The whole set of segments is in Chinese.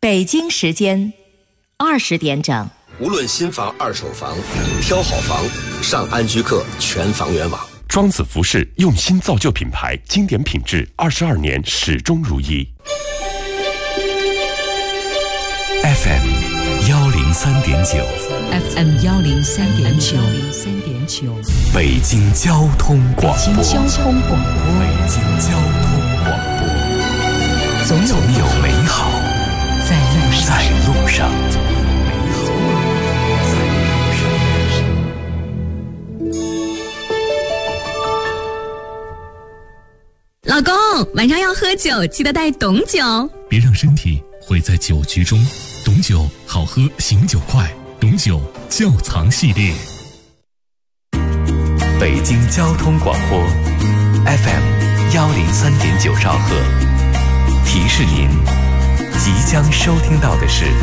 北京时间20点整。 无论新房、二手房，挑好房，上安居客全房源网。 庄子服饰用心造就品牌，经典品质，22年始终如一。 FM 103.9 FM 103.9 北京交通广播。 北京交通广播。 北京交通广播。总有美好在路上。 老公，晚上要喝酒，记得带董酒。 别让身体毁在酒局中。董酒好喝，醒酒快。董酒窖藏系列。 北京交通广播 FM 103.9兆赫。提示您，即将收听到的是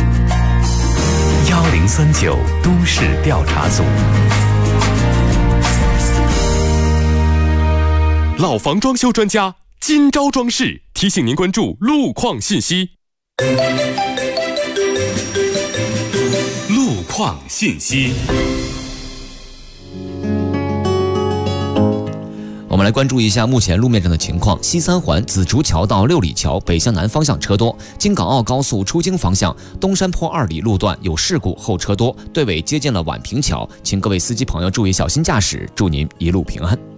1039都市调查组。 老房装修专家今朝装饰提醒您关注路况信息。 路况信息。 我们来关注一下目前路面上的情况。西三环紫竹桥到六里桥北向南方向车多，京港澳高速出京方向东山坡2里路段有事故，后车多，队尾接近了宛平桥，请各位司机朋友注意小心驾驶，祝您一路平安。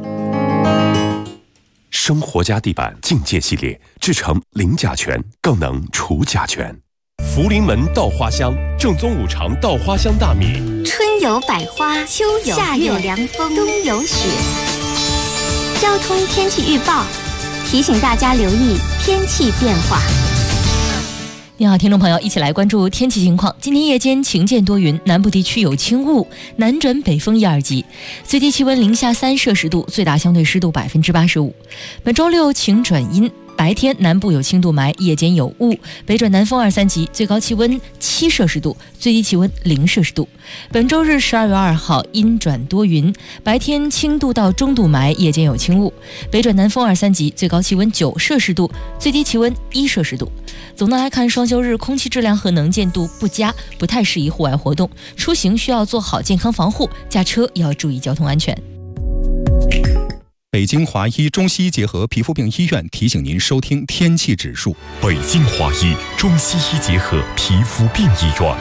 生活家地板境界系列制成零甲醛，更能除甲醛。福临门稻花香，正宗5常稻花香大米。 春有百花，秋有夏有凉风，冬有雪。交通天气预报提醒大家留意天气变化。 你好，听众朋友，一起来关注天气情况。今天夜间晴见多云，南部地区有轻雾，南转北风1、2级，最低气温零下3摄氏度，最大相对湿度85%。本周六晴转阴，白天南部有轻度霾，夜间有雾，北转南风2、3级，最高气温7摄氏度，最低气温0摄氏度。本周日12月2号阴转多云，白天轻度到中度霾，夜间有轻雾，北转南风2、3级，最高气温9摄氏度，最低气温1摄氏度。总的来看，双休日空气质量和能见度不佳，不太适宜户外活动，出行需要做好健康防护，驾车要注意交通安全。 北京华医中西医结合皮肤病医院提醒您收听天气指数。 北京华医中西医结合皮肤病医院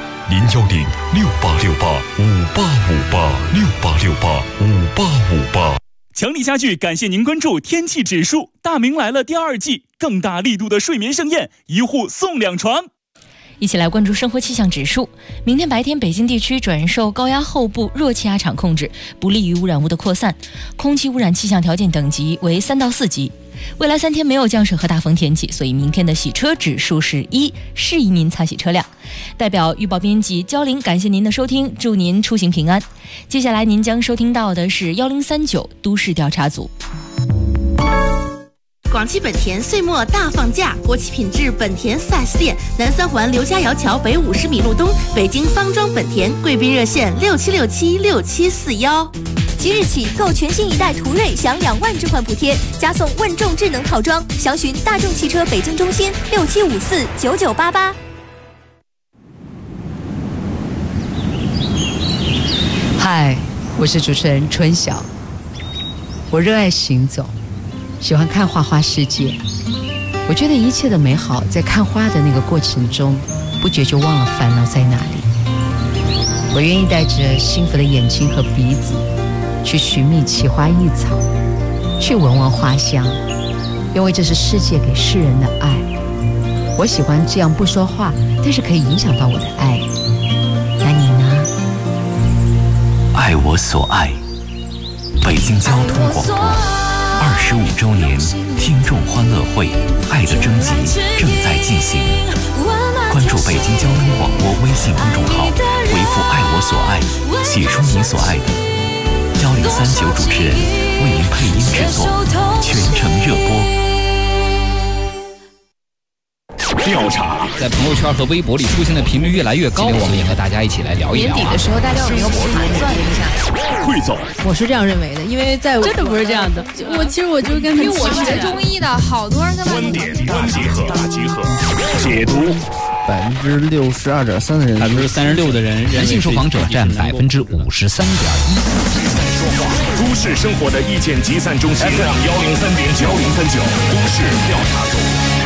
，0106868585858，6885858。 强力家具感谢您关注天气指数。大明来了第2季，更大力度的睡眠盛宴，1户送2床。 一起来关注生活气象指数。明天白天，北京地区转受高压后部弱气压场控制，不利于污染物的扩散，空气污染气象条件等级为3到4级。未来3天没有降水和大风天气，所以明天的洗车指数是1，适宜您擦洗车辆。代表预报编辑焦玲感谢您的收听，祝您出行平安。接下来您将收听到的是1039都市调查组。 广汽本田岁末大放假，国企品质本田 4S 店，南三环刘家窑桥北50米路东，北京方庄本田，贵宾热线67676741。 即日起购全新一代途锐享2万置换补贴，加送问众智能套装，详询大众汽车北京中心67549988。 嗨，我是主持人春晓。我热爱行走，喜欢看花花世界。我觉得一切的美好在看花的那个过程中，不觉就忘了烦恼在哪里。我愿意带着幸福的眼睛和鼻子，去寻觅奇花异草，去闻闻花香，因为这是世界给世人的爱。我喜欢这样不说话，但是可以影响到我的爱。那你呢？ 爱我所爱，北京交通广播25周年听众欢乐会爱的征集正在进行，关注北京交通广播微信公众号，回复爱我所爱，写出你所爱的。1039主持人为您配音制作，全程热播。 调查在朋友圈和微博里出现的频率越来越高，我们也和大家一起来聊一聊。 年底的时候，大家有一个盘算一下。 汇总， 我是这样认为的，因为在我真的不是这样的。其实我就是跟他， 因为我学中医的，好多人跟他观点大集合，解读 62.3%的人 ，36%的人男性受访者占53.1%。 都市生活的意见集散中心 FM 103.9 都市调查组。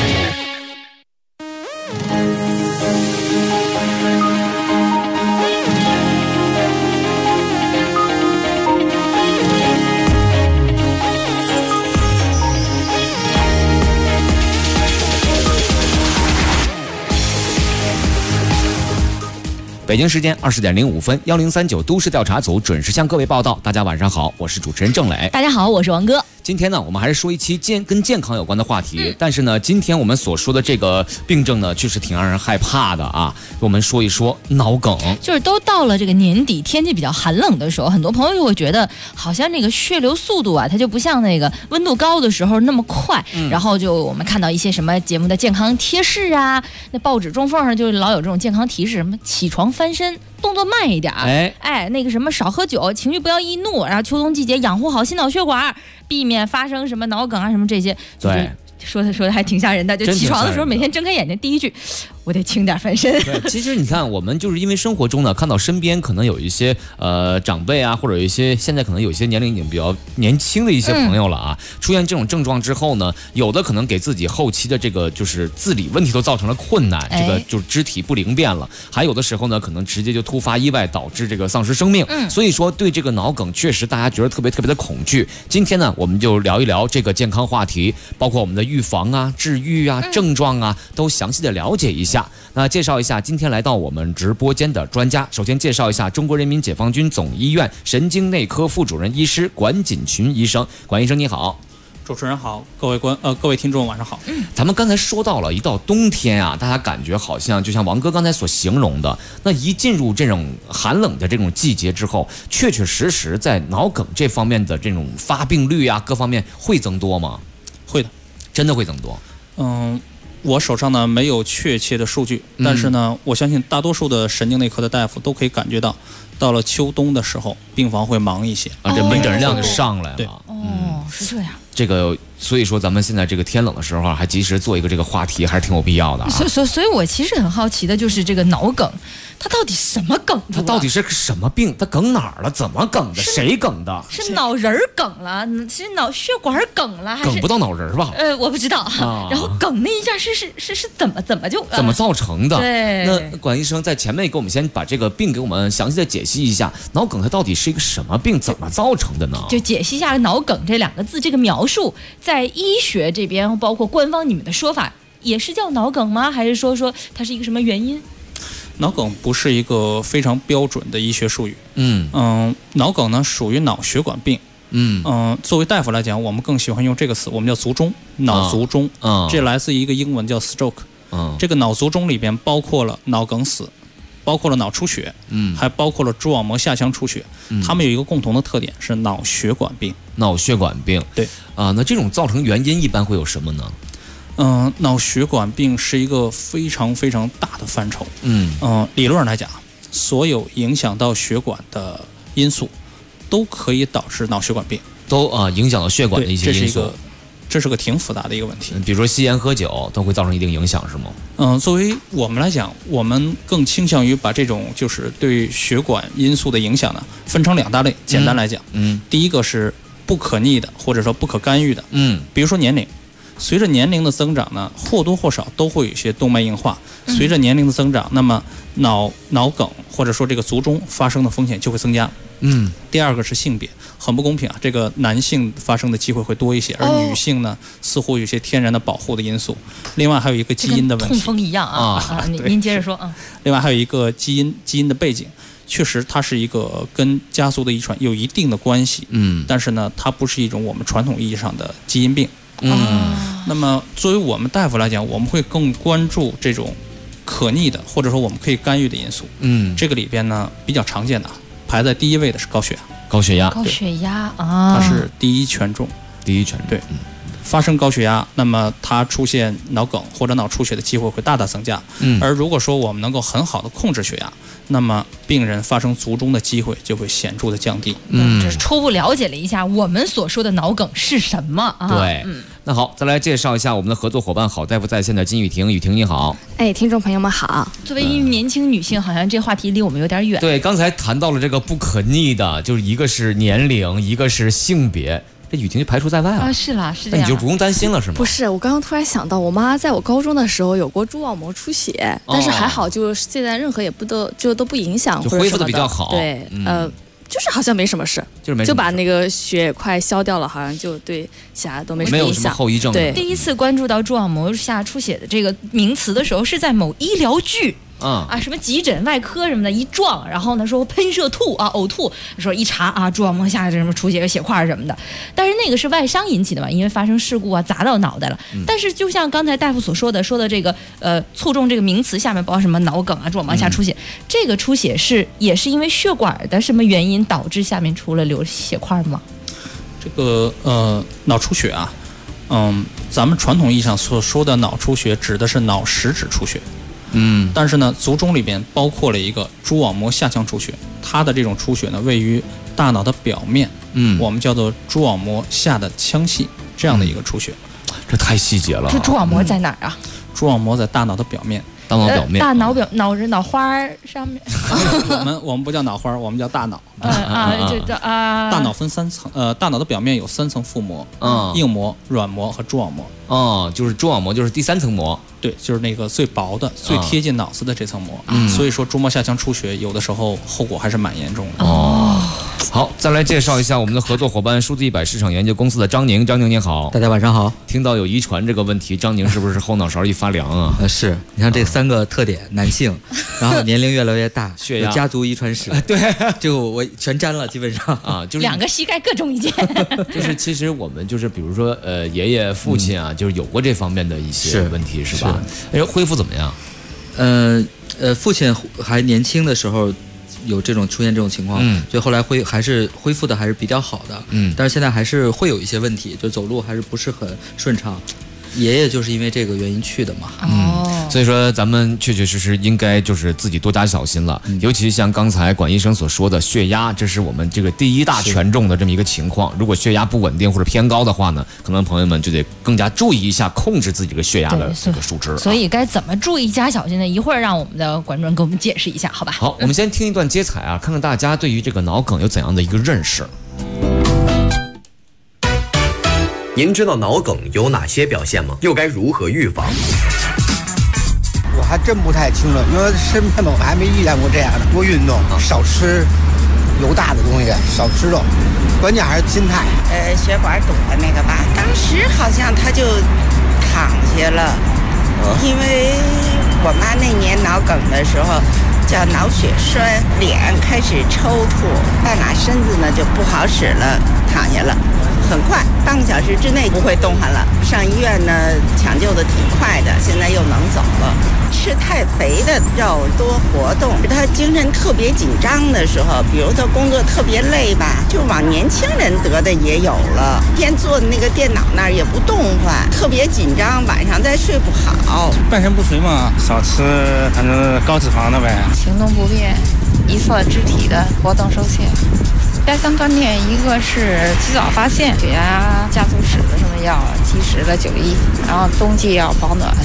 北京时间20点05分，1039都市调查组准时向各位报道。大家晚上好，我是主持人郑磊。 大家好，我是王哥。 今天呢，我们还是说一期跟健康有关的话题。但是呢，今天我们所说的这个病症呢，确实挺让人害怕的啊。我们说一说脑梗， 就是都到了这个年底，天气比较寒冷的时候，很多朋友就会觉得，好像那个血流速度啊，它就不像那个温度高的时候那么快。然后就我们看到一些什么节目的健康贴士啊，那报纸中缝上就老有这种健康提示，什么起床翻身。动作慢一点，那个什么少喝酒，情绪不要易怒，然后秋冬季节养护好心脑血管，避免发生什么脑梗啊什么这些。 对， 说的还挺吓人的。就起床的时候，每天睁开眼睛第一句，我得轻点翻身。 对，其实你看，我们就是因为生活中呢，看到身边可能有一些长辈啊，或者有一些现在可能有一些年龄已经比较年轻的一些朋友了啊，出现这种症状之后呢，有的可能给自己后期的这个就是自理问题都造成了困难，这个就是肢体不灵便了，还有的时候呢，可能直接就突发意外导致这个丧失生命。所以说对这个脑梗确实大家觉得特别的恐惧。今天呢，我们就聊一聊这个健康话题，包括我们的预防啊、治愈啊、症状啊，都详细的了解一下。那介绍一下今天来到我们直播间的专家。首先介绍一下中国人民解放军总医院神经内科副主任医师管锦群医生。管医生你好。 主持人好，各位听众晚上好。 咱们刚才说到了，一到冬天啊，大家感觉好像就像王哥刚才所形容的，那一进入这种寒冷的这种季节之后，确实在脑梗这方面的这种发病率啊，各方面会增多吗？ 会的， 真的会增多。 我手上呢没有确切的数据，但是呢，我相信大多数的神经内科的大夫都可以感觉到了秋冬的时候，病房会忙一些啊，这门诊量就上来了。 对， 是这样。 这个，所以说咱们现在这个天冷的时候，还及时做一个这个话题，还是挺有必要的啊。 所以我其实很好奇的就是这个脑梗，它到底什么梗？ 它到底是个什么病？它梗哪儿了？怎么梗的？谁梗的？ 是脑仁儿梗了？是脑血管梗了？还是梗不到脑仁儿吧？ 我不知道。然后梗那一下是怎么造成的？ 对。 那管医生在前面给我们先把这个病给我们详细的解析一下，脑梗它到底是一个什么病？怎么造成的呢？ 就解析一下脑梗这2个字这个描述，在医学这边，包括官方你们的说法，也是叫脑梗吗？还是说它是一个什么原因？ 脑梗不是一个非常标准的医学术语。脑梗呢属于脑血管病。作为大夫来讲，我们更喜欢用这个词，我们叫卒中，脑卒中。这来自于一个英文叫 stroke。这个脑卒中里边包括了脑梗死，包括了脑出血，还包括了蛛网膜下腔出血。它们有一个共同的特点是脑血管病。 脑血管病， 对啊，那这种造成原因一般会有什么呢？ 脑血管病是一个非常大的范畴。理论上来讲，所有影响到血管的因素都可以导致脑血管病， 都影响到血管的一些因素。 这是个挺复杂的一个问题。 比如说吸烟喝酒都会造成一定影响，是吗？ 作为我们来讲，我们更倾向于把这种就是对血管因素的影响呢，分成2大类。简单来讲，第一个是不可逆的，或者说不可干预的。比如说年龄，随着年龄的增长呢，或多或少都会有一些动脉硬化。随着年龄的增长，那么脑梗或者说这个卒中发生的风险就会增加。第二个是性别，很不公平啊，这个男性发生的机会会多一些，而女性呢似乎有些天然的保护的因素。另外还有一个基因的问题， 痛风一样啊。您接着说啊。 另外还有一个基因的背景，确实它是一个跟家族的遗传有一定的关系。但是呢，它不是一种我们传统意义上的基因病。那么作为我们大夫来讲，我们会更关注这种可逆的或者说我们可以干预的因素。这个里边呢比较常见的排在第1位的是高血压。 高血压啊， 它是第一权重。 对， 发生高血压，那么它出现脑梗或者脑出血的机会会大大增加。而如果说我们能够很好的控制血压，那么病人发生卒中的机会就会显著的降低。 这是初步了解了一下我们所说的脑梗是什么啊？ 对，那好，再来介绍一下我们的合作伙伴好大夫在线的金雨婷。雨婷你好。 听众朋友们好。 作为一名年轻女性，好像这话题离我们有点远。 对，刚才谈到了这个不可逆的，就是一个是年龄，一个是性别。这雨婷就排除在外了啊！是啦，是这样。 那你就不用担心了，是吗？ 不是，我刚刚突然想到，我妈在我高中的时候有过蛛网膜出血，但是还好，就是现在任何也都不影响， 就恢复的比较好。 对，就是好像没什么事，就把那个血也快消掉了，好像就对其他都没什么影响， 没有什么后遗症。 对， 第一次关注到蛛网膜下出血的这个名词的时候，是在某医疗剧。什么急诊外科什么的，一撞，然后呢说喷射吐啊，呕吐，说一查啊，蛛网膜下什么出血血块什么的，但是那个是外伤引起的嘛，因为发生事故啊，砸到脑袋了。但是就像刚才大夫所说的这个卒中这个名词下面包括什么脑梗啊、蛛网膜下出血，这个出血也是因为血管的什么原因导致下面出了流血块吗？ 这个脑出血啊，咱们传统意义上所说的脑出血指的是脑实质出血。但是呢，卒中里边包括了一个蛛网膜下腔出血，它的这种出血呢，位于大脑的表面，我们叫做蛛网膜下的腔隙这样的一个出血。 这太细节了。 这蛛网膜在哪儿啊？ 蛛网膜在大脑的表面。 大脑表面， 脑花上面。 我们不叫脑花，我们叫大脑。 大脑分3层，大脑的表面有3层腹膜，硬膜、软膜和蛛网膜。 就是蛛网膜就是第3层膜。 对，就是那个最薄的、最贴近脑子的这层膜。所以说，蛛膜下腔出血有的时候后果还是蛮严重的。 好，再来介绍一下我们的合作伙伴数字100市场研究公司的张宁。张宁你好。 大家晚上好。 听到有遗传这个问题，张宁是不是后脑勺一发凉啊？ 是，你看这3个特点，男性，然后年龄越来越大， 血压、 家族遗传史，对，就我全沾了，基本上啊，就是 2个膝盖各中一件。 就是其实我们就是比如说爷爷、父亲啊，就是有过这方面的一些问题，是吧？恢复怎么样？ 父亲还年轻的时候有出现这种情况，所以后来还是恢复的还是比较好的，但是现在还是会有一些问题，就走路还是不是很顺畅。爷爷就是因为这个原因去的嘛。 所以说咱们确确实实应该就是自己多加小心了，尤其像刚才管医生所说的血压，这是我们这个第一大权重的这么一个情况。如果血压不稳定或者偏高的话呢，可能朋友们就得更加注意一下控制自己这个血压的这个数值。 所以该怎么注意加小心呢？一会儿让我们的管主任给我们解释一下，好吧？ 好，我们先听一段接彩啊，看看大家对于这个脑梗有怎样的一个认识。 您知道脑梗有哪些表现吗？又该如何预防？ 我还真不太清楚，因为身边我还没遇见过这样的。多运动，少吃油大的东西，少吃肉，关键还是心态。 血管堵的那个吧，当时好像他就躺下了，因为我妈那年脑梗的时候叫脑血栓，脸开始抽搐，半拉身子呢就不好使了，躺下了。很快，半个小时之内不会动弹了。上医院呢，抢救的挺快的，现在又能走了。吃太肥的肉，多活动。他精神特别紧张的时候，比如他工作特别累吧，就往年轻人得的也有了。天坐那个电脑那儿也不动弹，特别紧张，晚上再睡不好。 半身不遂嘛，少吃反正高脂肪的呗。 行动不便，一侧肢体的活动受限。加强锻炼，一个是及早发现血压加速使的什么药，及时的就医，然后冬季要保暖。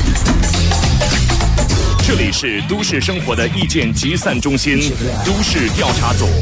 这里是都市生活的意见集散中心，都市调查组。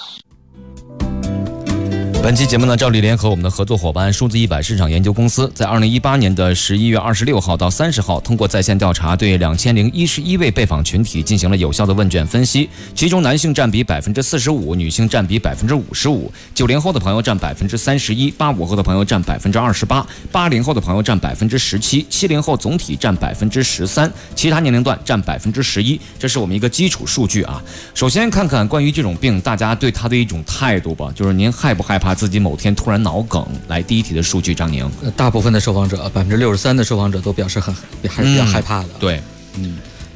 本期节目呢，照例联合我们的合作伙伴数字100市场研究公司，在2018年的11月26号到30号，通过在线调查，对2011位被访群体进行了有效的问卷分析，其中男性占比45%，女性占比55%，90后的朋友占31%，85后的朋友占28%，80后的朋友占17%，70后总体占13%，其他年龄段占11%。这是我们一个基础数据啊。首先看看关于这种病，大家对它的一种态度吧，就是您害不害怕自己某天突然脑梗？来，第一题的数据，张宁， 大部分的受访者，63%的受访者都表示还是比较害怕的。 对，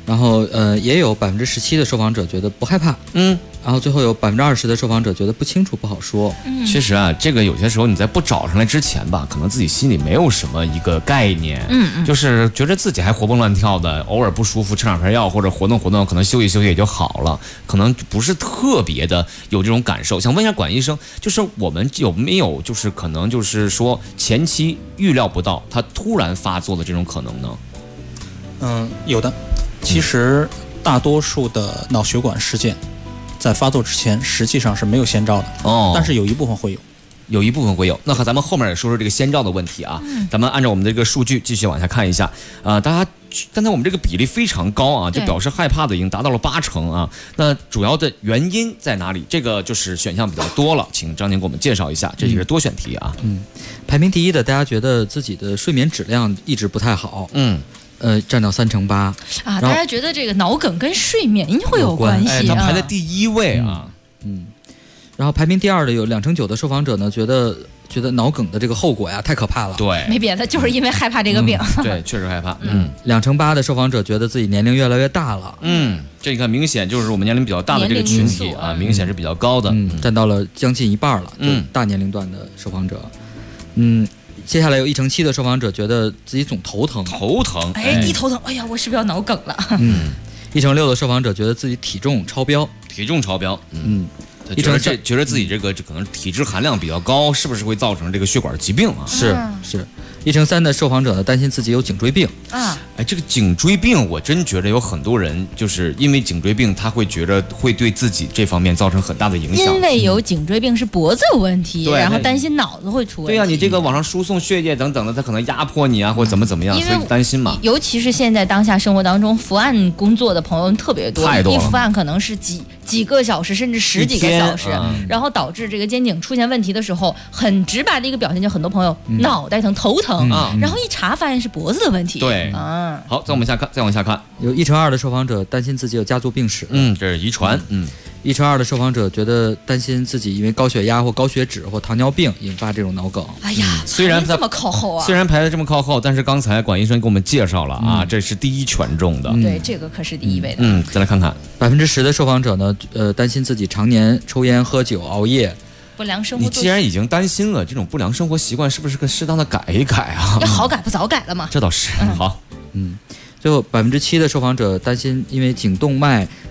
然后也有17%的受访者觉得不害怕，然后最后有20%的受访者觉得不清楚不好说。 其实啊，这个有些时候你在不找上来之前吧，可能自己心里没有什么一个概念，就是觉得自己还活蹦乱跳的，偶尔不舒服吃两片药或者活动活动，可能休息休息也就好了，可能不是特别的有这种感受。想问一下管医生，就是我们有没有就是可能就是说前期预料不到他突然发作的这种可能呢？ 有的。其实大多数的脑血管事件在发作之前实际上是没有先兆的，但是有一部分会有。 有一部分会有。那和咱们后面也说说这个先兆的问题啊。咱们按照我们的这个数据继续往下看一下。大家刚才我们这个比例非常高啊，就表示害怕的已经达到了80%啊。那主要的原因在哪里？这个就是选项比较多了，请张宁给我们介绍一下。这是多选题啊。 排名第一的，大家觉得自己的睡眠质量一直不太好。占到38% 啊。大家觉得这个脑梗跟睡眠会有关系它排在第1位啊。 然后排名第2的有29%的受访者呢，觉得脑梗的这个后果呀太可怕了。 对， 没别的，就是因为害怕这个病。 对，确实害怕。 28%的受访者觉得自己年龄越来越大了。 这你看明显就是我们年龄比较大的这个群体啊，明显是比较高的。 占到了将近一半了。大年龄段的受访者。接下来有7%的受访者觉得自己总头疼。 一头疼，哎呀，我是不是要脑梗了 ？1%6%的受访者觉得自己体重超标。 觉得自己这个可能体质含量比较高，是不是会造成这个血管疾病啊？ 是。1%3的受访者呢担心自己有颈椎病啊。 这个颈椎病我真觉得有很多人就是因为颈椎病，他会觉得会对自己这方面造成很大的影响。 因为有颈椎病是脖子有问题，然后担心脑子会出问题。 对呀，你这个往上输送血液等等的，它可能压迫你啊，或者怎么样，所以担心嘛。 尤其是现在当下生活当中伏案工作的朋友特别多， 太多了。 一伏案可能是几个小时，甚至10几个小时，然后导致这个肩颈出现问题的时候，很直白的一个表现，就很多朋友脑袋疼、头疼，然后一查发现是脖子的问题。 对好，再往下看， 有1%2的受访者担心自己有家族病史。 这是遗传。 1%2的受访者觉得担心自己因为高血压或高血脂或糖尿病引发这种脑梗。 哎呀， 虽然这么靠后啊， 虽然排得这么靠后，但是刚才管医生给我们介绍了啊，这是第一权重的。 对，这个可是第1位的。 再来看看 10%的受访者呢，担心自己常年抽烟、喝酒、熬夜。 不良生活。 你既然已经担心了，这种不良生活习惯是不是可适当的改一改啊？ 要好改不早改了吗？ 这倒是。好。 最后7%的受访者担心因为颈椎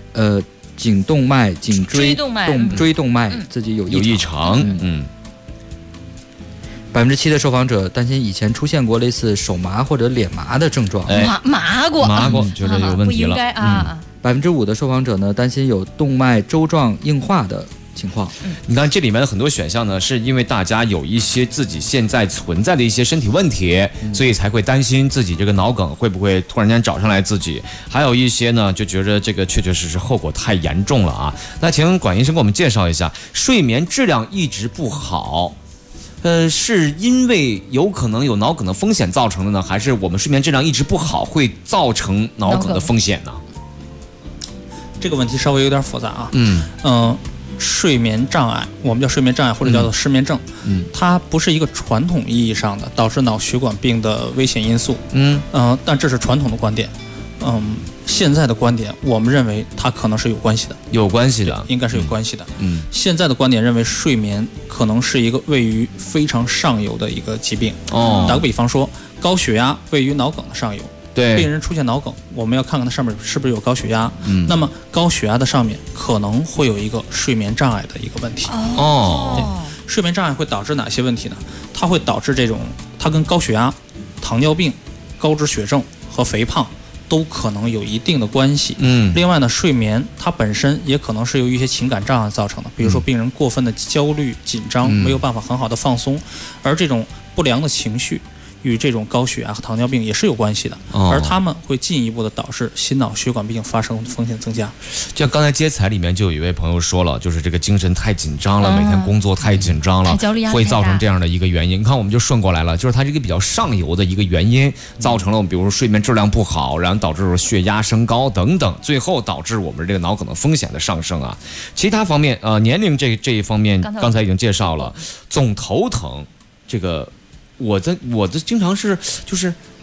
动脉自己有异常。7%的受访者担心以前出现过类似手麻或者脸麻的症状。 麻过， 觉得有问题了。 不应该啊。 5%的受访者呢担心有动脉粥状硬化的情况。 你看这里面的很多选项呢，是因为大家有一些自己现在存在的一些身体问题，所以才会担心自己这个脑梗会不会突然间找上来自己。还有一些呢，就觉得这个确实后果太严重了啊。那请管医生给我们介绍一下，睡眠质量一直不好，是因为有可能有脑梗的风险造成的呢，还是我们睡眠质量一直不好会造成脑梗的风险呢？ 这个问题稍微有点复杂啊。睡眠障碍，我们叫睡眠障碍或者叫做失眠症，它不是一个传统意义上的导致脑血管病的危险因素，但这是传统的观点，现在的观点，我们认为它可能是有关系的，应该是有关系的。现在的观点认为睡眠可能是一个位于非常上游的一个疾病。打个比方说，高血压位于脑梗的上游。病人出现脑梗，我们要看看它上面是不是有高血压。那么高血压的上面可能会有一个睡眠障碍的一个问题。睡眠障碍会导致哪些问题呢？它会导致它跟高血压、糖尿病、高脂血症和肥胖都可能有一定的关系。另外呢，睡眠它本身也可能是由于一些情感障碍造成的，比如说病人过分的焦虑、紧张，没有办法很好的放松，而这种不良的情绪与这种高血压和糖尿病也是有关系的，而他们会进一步的导致心脑血管病发生风险增加。 就像刚才接彩里面就有一位朋友说了，就是这个精神太紧张了，每天工作太紧张了，会造成这样的一个原因。你看我们就顺过来了，就是它这个比较上游的一个原因，造成了我们比如说睡眠质量不好，然后导致血压升高等等，最后导致我们这个脑梗的风险的上升啊。其他方面年龄这一方面刚才已经介绍了，总头疼这个。我的经常是就是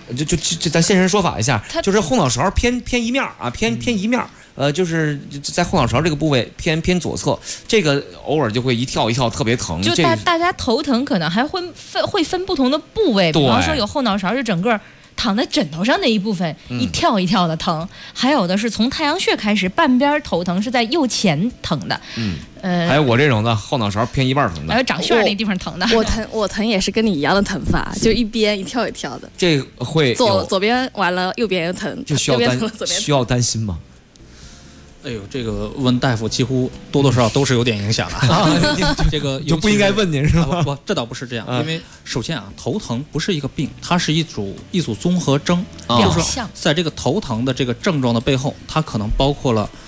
就咱现身说法一下，就是后脑勺偏一面啊，偏一面。就是在后脑勺这个部位偏左侧，这个偶尔就会一跳特别疼。 就大家头疼可能还会分不同的部位，比方说有后脑勺是整个躺在枕头上那一部分一跳的疼，还有的是从太阳穴开始半边头疼，是在右前疼的。 还有我这种的后脑勺偏一半疼的， 还有长旋那地方疼的。 我疼也是跟你一样的疼法，就一边一跳的。 这会左边完了右边又疼， 就需要担心吗？ 哎呦，这个问大夫几乎多多少少都是有点影响的。这个就不应该问您是吧？ 不，这倒不是这样，因为首先头疼不是一个病，它是一组综合征，就是说在这个头疼的这个症状的背后，它可能包括了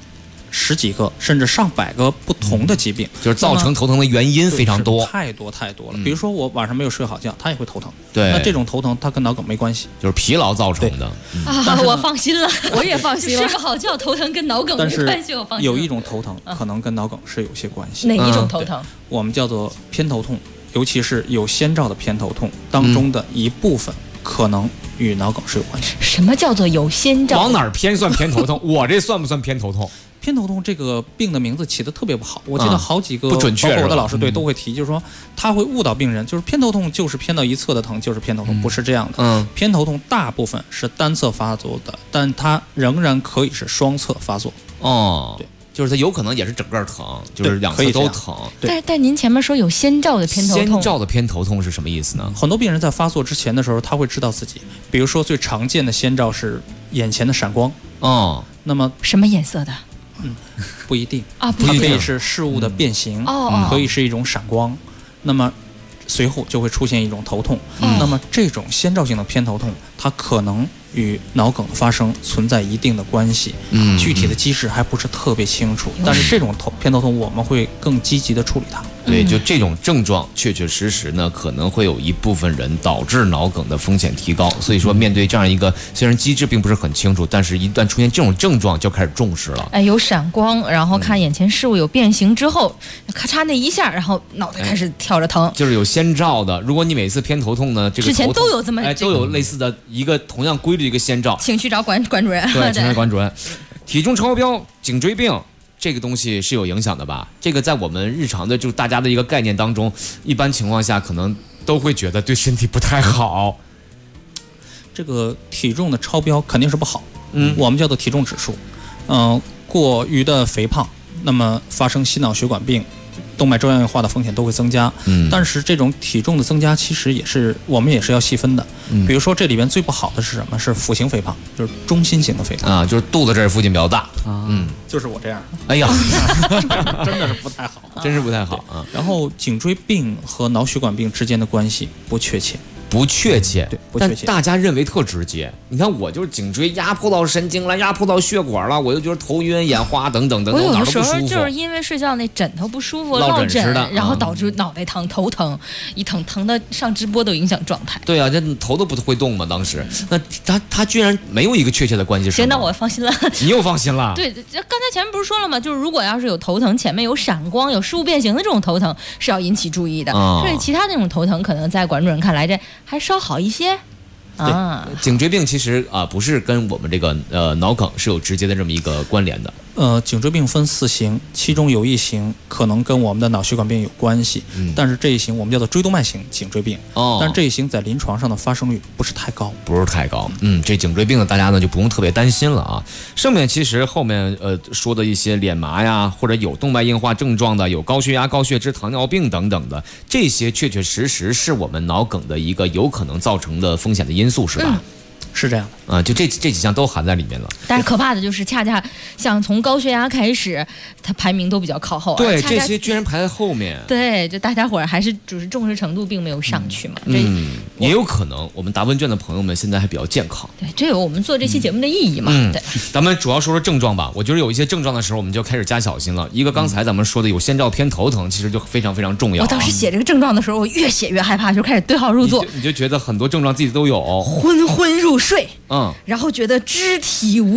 10几个甚至上百个不同的疾病， 就是造成头疼的原因非常多， 太多了。比如说我晚上没有睡好觉，它也会头疼。 对， 那这种头疼它跟脑梗没关系， 就是疲劳造成的。 我放心了， 我也放心了。 睡个好觉头疼跟脑梗没关系，我放心了。 有一种头疼可能跟脑梗是有些关系。 哪一种头疼？ 我们叫做偏头痛，尤其是有先兆的偏头痛当中的一部分可能与脑梗是有关系。 什么叫做有先兆？ 往哪儿偏算偏头痛？我这算不算偏头痛？ 偏头痛这个病的名字起得特别不好，我记得好几个不准确， 包括我的老师都会提，就是说他会误导病人，就是偏头痛就是偏到一侧的疼就是偏头痛，不是这样的。偏头痛大部分是单侧发作的，但它仍然可以是双侧发作。 对，就是它有可能也是整个疼，就是两侧都疼。 但您前面说有先兆的偏头痛， 先兆的偏头痛是什么意思呢？ 很多病人在发作之前的时候，他会知道自己，比如说最常见的先兆是眼前的闪光。那么什么颜色的？ 不一定啊， 它可以是事物的变形，可以是一种闪光，那么随后就会出现一种头痛。那么这种先兆性的偏头痛，它可能与脑梗的发生存在一定的关系，具体的机制还不是特别清楚。但是这种偏头痛我们会更积极的处理它。 对，就这种症状确实呢，可能会有一部分人导致脑梗的风险提高。所以说，面对这样一个虽然机制并不是很清楚，但是一旦出现这种症状，就开始重视了。 有闪光，然后看眼前事物有变形之后，咔嚓那一下，然后脑袋开始跳着疼， 就是有先兆的。如果你每次偏头痛呢，这个之前都有这么都有类似的一个同样规律的一个先兆， 请去找管主任。 对，请找管主任。体重超标、颈椎病。这个东西是有影响的吧？这个在我们日常的就大家的一个概念当中，一般情况下可能都会觉得对身体不太好。 这个体重的超标肯定是不好，我们叫做体重指数。过于的肥胖，那么发生心脑血管病、动脉粥样硬化的风险都会增加。但是这种体重的增加其实我们也是要细分的。比如说这里边最不好的是什么？是腹型肥胖，就是中心型的肥胖就是肚子这儿附近比较大。 就是我这样。 哎呀， 真的是不太好， 真是不太好啊。 然后颈椎病和脑血管病之间的关系不确切。对， 但大家认为特直接。你看，我就是颈椎压迫到神经了，压迫到血管了，我就觉得头晕、眼花等等等等， 我有的时候就是因为睡觉那枕头不舒服， 落枕然后导致脑袋疼、头疼，一疼的上直播都影响状态。 对啊，这头都不会动嘛，当时。那他居然没有一个确切的关系。 行，那我放心了。 你又放心了？ 对，刚才前面不是说了吗？就是如果要是有头疼，前面有闪光、有事物变形的这种头疼，是要引起注意的。所以其他那种头疼，可能在管主任看来，这还稍好一些。 对，颈椎病其实不是跟我们这个脑梗是有直接的这么一个关联的。 颈椎病分4型，其中有一型可能跟我们的脑血管病有关系，但是这一型我们叫做椎动脉型颈椎病。但是这一型在临床上的发生率不是太高。 这颈椎病呢，大家呢就不用特别担心了啊。上面其实后面说的一些脸麻呀，或者有动脉硬化症状的，有高血压、高血脂、糖尿病等等的，这些确实是我们脑梗的一个有可能造成的风险的因素，是吧？ 是这样的就这几项都含在里面了。 但是可怕的就是恰恰像从高血压开始，它排名都比较靠后。 对，这些居然排在后面。 对，就大家伙儿还是就是重视程度并没有上去嘛。 也有可能我们答问卷的朋友们现在还比较健康。 对，这有我们做这期节目的意义嘛。对， 咱们主要说说症状吧。我觉得有一些症状的时候，我们就开始加小心了。一个刚才咱们说的有先兆偏头疼，其实就非常非常重要。 我当时写这个症状的时候，我越写越害怕，就开始对号入座。 你就觉得很多症状自己都有， 昏昏入睡， 然后觉得肢体无力，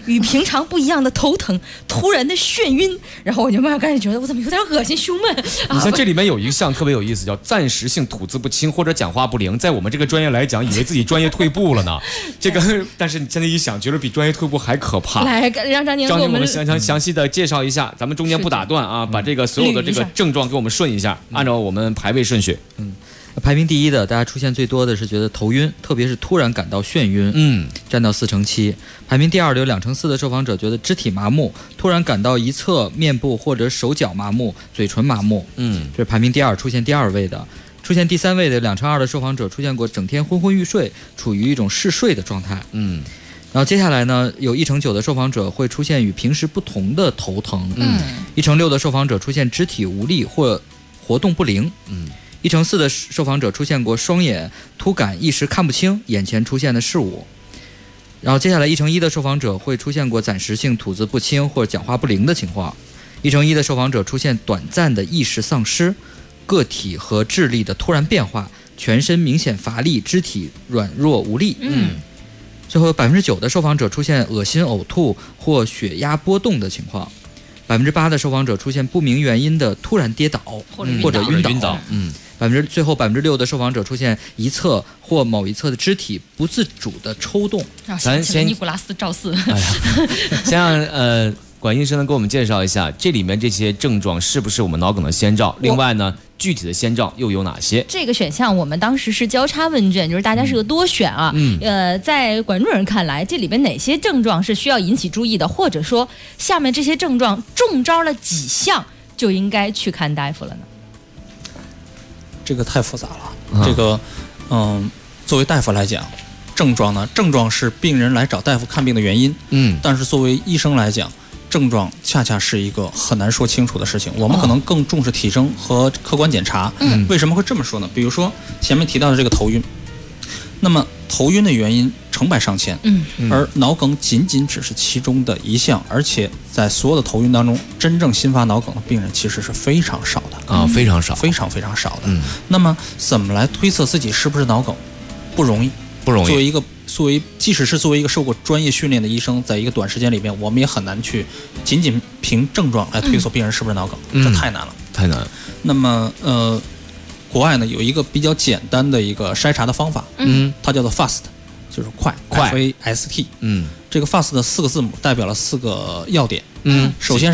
与平常不一样的头疼，突然的眩晕，然后我就慢慢开始觉得我怎么有点恶心胸闷。 你像这里面有一项特别有意思，叫暂时性吐字不清或者讲话不灵，在我们这个专业来讲，以为自己专业退步了呢。这个，但是你现在一想，觉得比专业退步还可怕。 来，让张宁给我们详细的介绍一下，咱们中间不打断啊，把这个所有的这个症状给我们顺一下，按照我们排位顺序。 排名第一的，大家出现最多的是觉得头晕，特别是突然感到眩晕，占到47%。排名第二的有2/4的受访者觉得肢体麻木，突然感到一侧面部或者手脚麻木，嘴唇麻木，这是排名第二，出现第2位的。出现第3位的2/2的受访者出现过整天昏昏欲睡，处于一种嗜睡的状态，然后接下来呢，有1/9的受访者会出现与平时不同的头疼，1/6的受访者出现肢体无力或活动不灵，1/4的受访者出现过双眼突感，一时看不清眼前出现的事物。然后接下来1/1的受访者会出现过暂时性吐字不清或者讲话不灵的情况。1/1的受访者出现短暂的意识丧失，个体和智力的突然变化，全身明显乏力，肢体软弱无力。最后有9%的受访者出现恶心、呕吐或血压波动的情况。8%的受访者出现不明原因的突然跌倒或者晕倒，最后6%的受访者出现一侧或某一侧的肢体不自主的抽动。 咱先尼古拉斯赵四， 先让管医生呢给我们介绍一下这里面这些症状是不是我们脑梗的先兆？另外呢，具体的先兆又有哪些？ 这个选项我们当时是交叉问卷，就是大家是个多选啊。在管主任看来，这里边哪些症状是需要引起注意的，或者说下面这些症状中招了几项就应该去看大夫了呢？ 这个太复杂了。这个，作为大夫来讲，症状是病人来找大夫看病的原因。但是作为医生来讲，症状恰恰是一个很难说清楚的事情，我们可能更重视体征和客观检查。为什么会这么说呢？比如说前面提到的这个头晕，那么头晕的原因成百上千，而脑梗仅只是其中的一项，而且在所有的头晕当中，真正新发脑梗的病人其实是非常少的啊，非常少， 非常非常少的。那么怎么来推测自己是不是脑梗？不容易。即使是作为一个受过专业训练的医生，在一个短时间里面，我们也很难去仅凭症状来推测病人是不是脑梗，这太难了， 太难。 那么国外呢有一个比较简单的一个筛查的方法，它叫做 FAST， 就是快 FAST。这个 FAST 的4个字母代表了4个要点。首先是